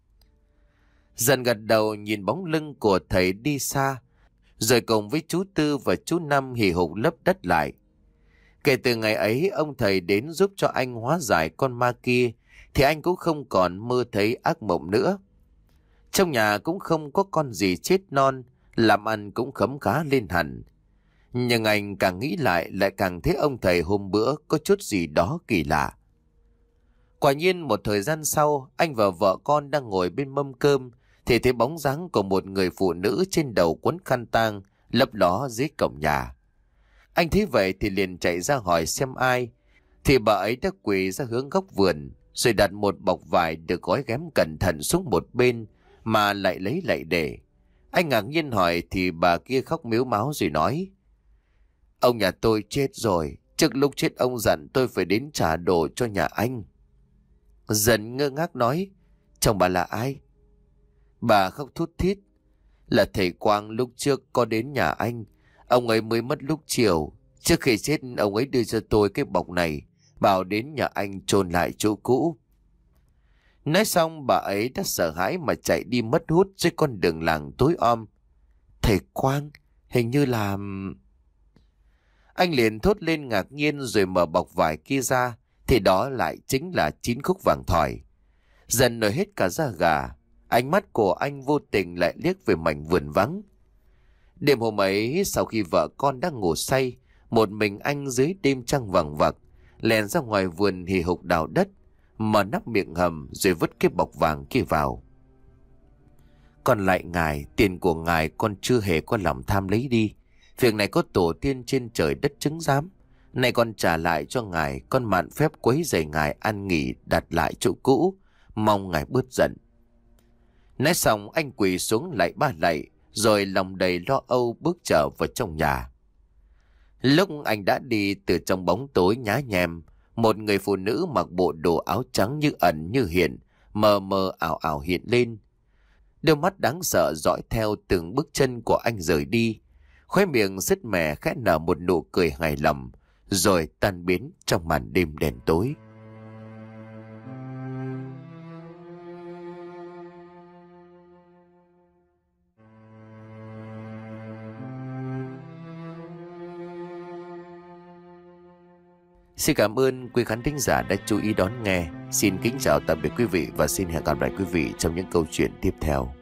Dần gật đầu nhìn bóng lưng của thầy đi xa, rồi cùng với chú Tư và chú Năm hì hục lấp đất lại. Kể từ ngày ấy ông thầy đến giúp cho anh hóa giải con ma kia, thì anh cũng không còn mơ thấy ác mộng nữa. Trong nhà cũng không có con gì chết non, làm ăn cũng khấm khá lên hẳn. Nhưng anh càng nghĩ lại lại càng thấy ông thầy hôm bữa có chút gì đó kỳ lạ. Quả nhiên một thời gian sau, anh và vợ con đang ngồi bên mâm cơm thì thấy bóng dáng của một người phụ nữ trên đầu quấn khăn tang lấp ló dưới cổng nhà. Anh thấy vậy thì liền chạy ra hỏi xem ai, thì bà ấy đã quỳ ra hướng góc vườn rồi đặt một bọc vải được gói ghém cẩn thận xuống một bên mà lại lấy lại để. Anh ngạc nhiên hỏi thì bà kia khóc mếu máo rồi nói: ông nhà tôi chết rồi, trước lúc chết ông dặn tôi phải đến trả đồ cho nhà anh. Dần ngơ ngác nói: chồng bà là ai? Bà khóc thút thít: là thầy Quang lúc trước có đến nhà anh. Ông ấy mới mất lúc chiều. Trước khi chết ông ấy đưa cho tôi cái bọc này, bảo đến nhà anh chôn lại chỗ cũ. Nói xong bà ấy đã sợ hãi mà chạy đi mất hút dưới con đường làng tối om. Thầy Quang, hình như là... Anh liền thốt lên ngạc nhiên rồi mở bọc vải kia ra, thì đó lại chính là chín khúc vàng thỏi. Dần nổi hết cả da gà, ánh mắt của anh vô tình lại liếc về mảnh vườn vắng. Đêm hôm ấy sau khi vợ con đang ngủ say, một mình anh dưới đêm trăng vằng vặc lèn ra ngoài vườn hì hục đào đất, mở nắp miệng hầm rồi vứt cái bọc vàng kia vào. Còn lại ngài, tiền của ngài con chưa hề có lòng tham lấy đi. Việc này có tổ tiên trên trời đất chứng giám. Này con trả lại cho ngài, con mạn phép quấy rầy ngài ăn nghỉ đặt lại chỗ cũ, mong ngài bớt giận. Nói xong anh quỳ xuống lại ba lạy, rồi lòng đầy lo âu bước trở vào trong nhà. Lúc anh đã đi, từ trong bóng tối nhá nhem, một người phụ nữ mặc bộ đồ áo trắng như ẩn như hiện, mờ mờ ảo ảo hiện lên. Đôi mắt đáng sợ dõi theo từng bước chân của anh rời đi, khóe miệng sứt mẻ khẽ nở một nụ cười hài lòng, rồi tan biến trong màn đêm đen tối. Xin cảm ơn quý khán thính giả đã chú ý đón nghe. Xin kính chào tạm biệt quý vị và xin hẹn gặp lại quý vị trong những câu chuyện tiếp theo.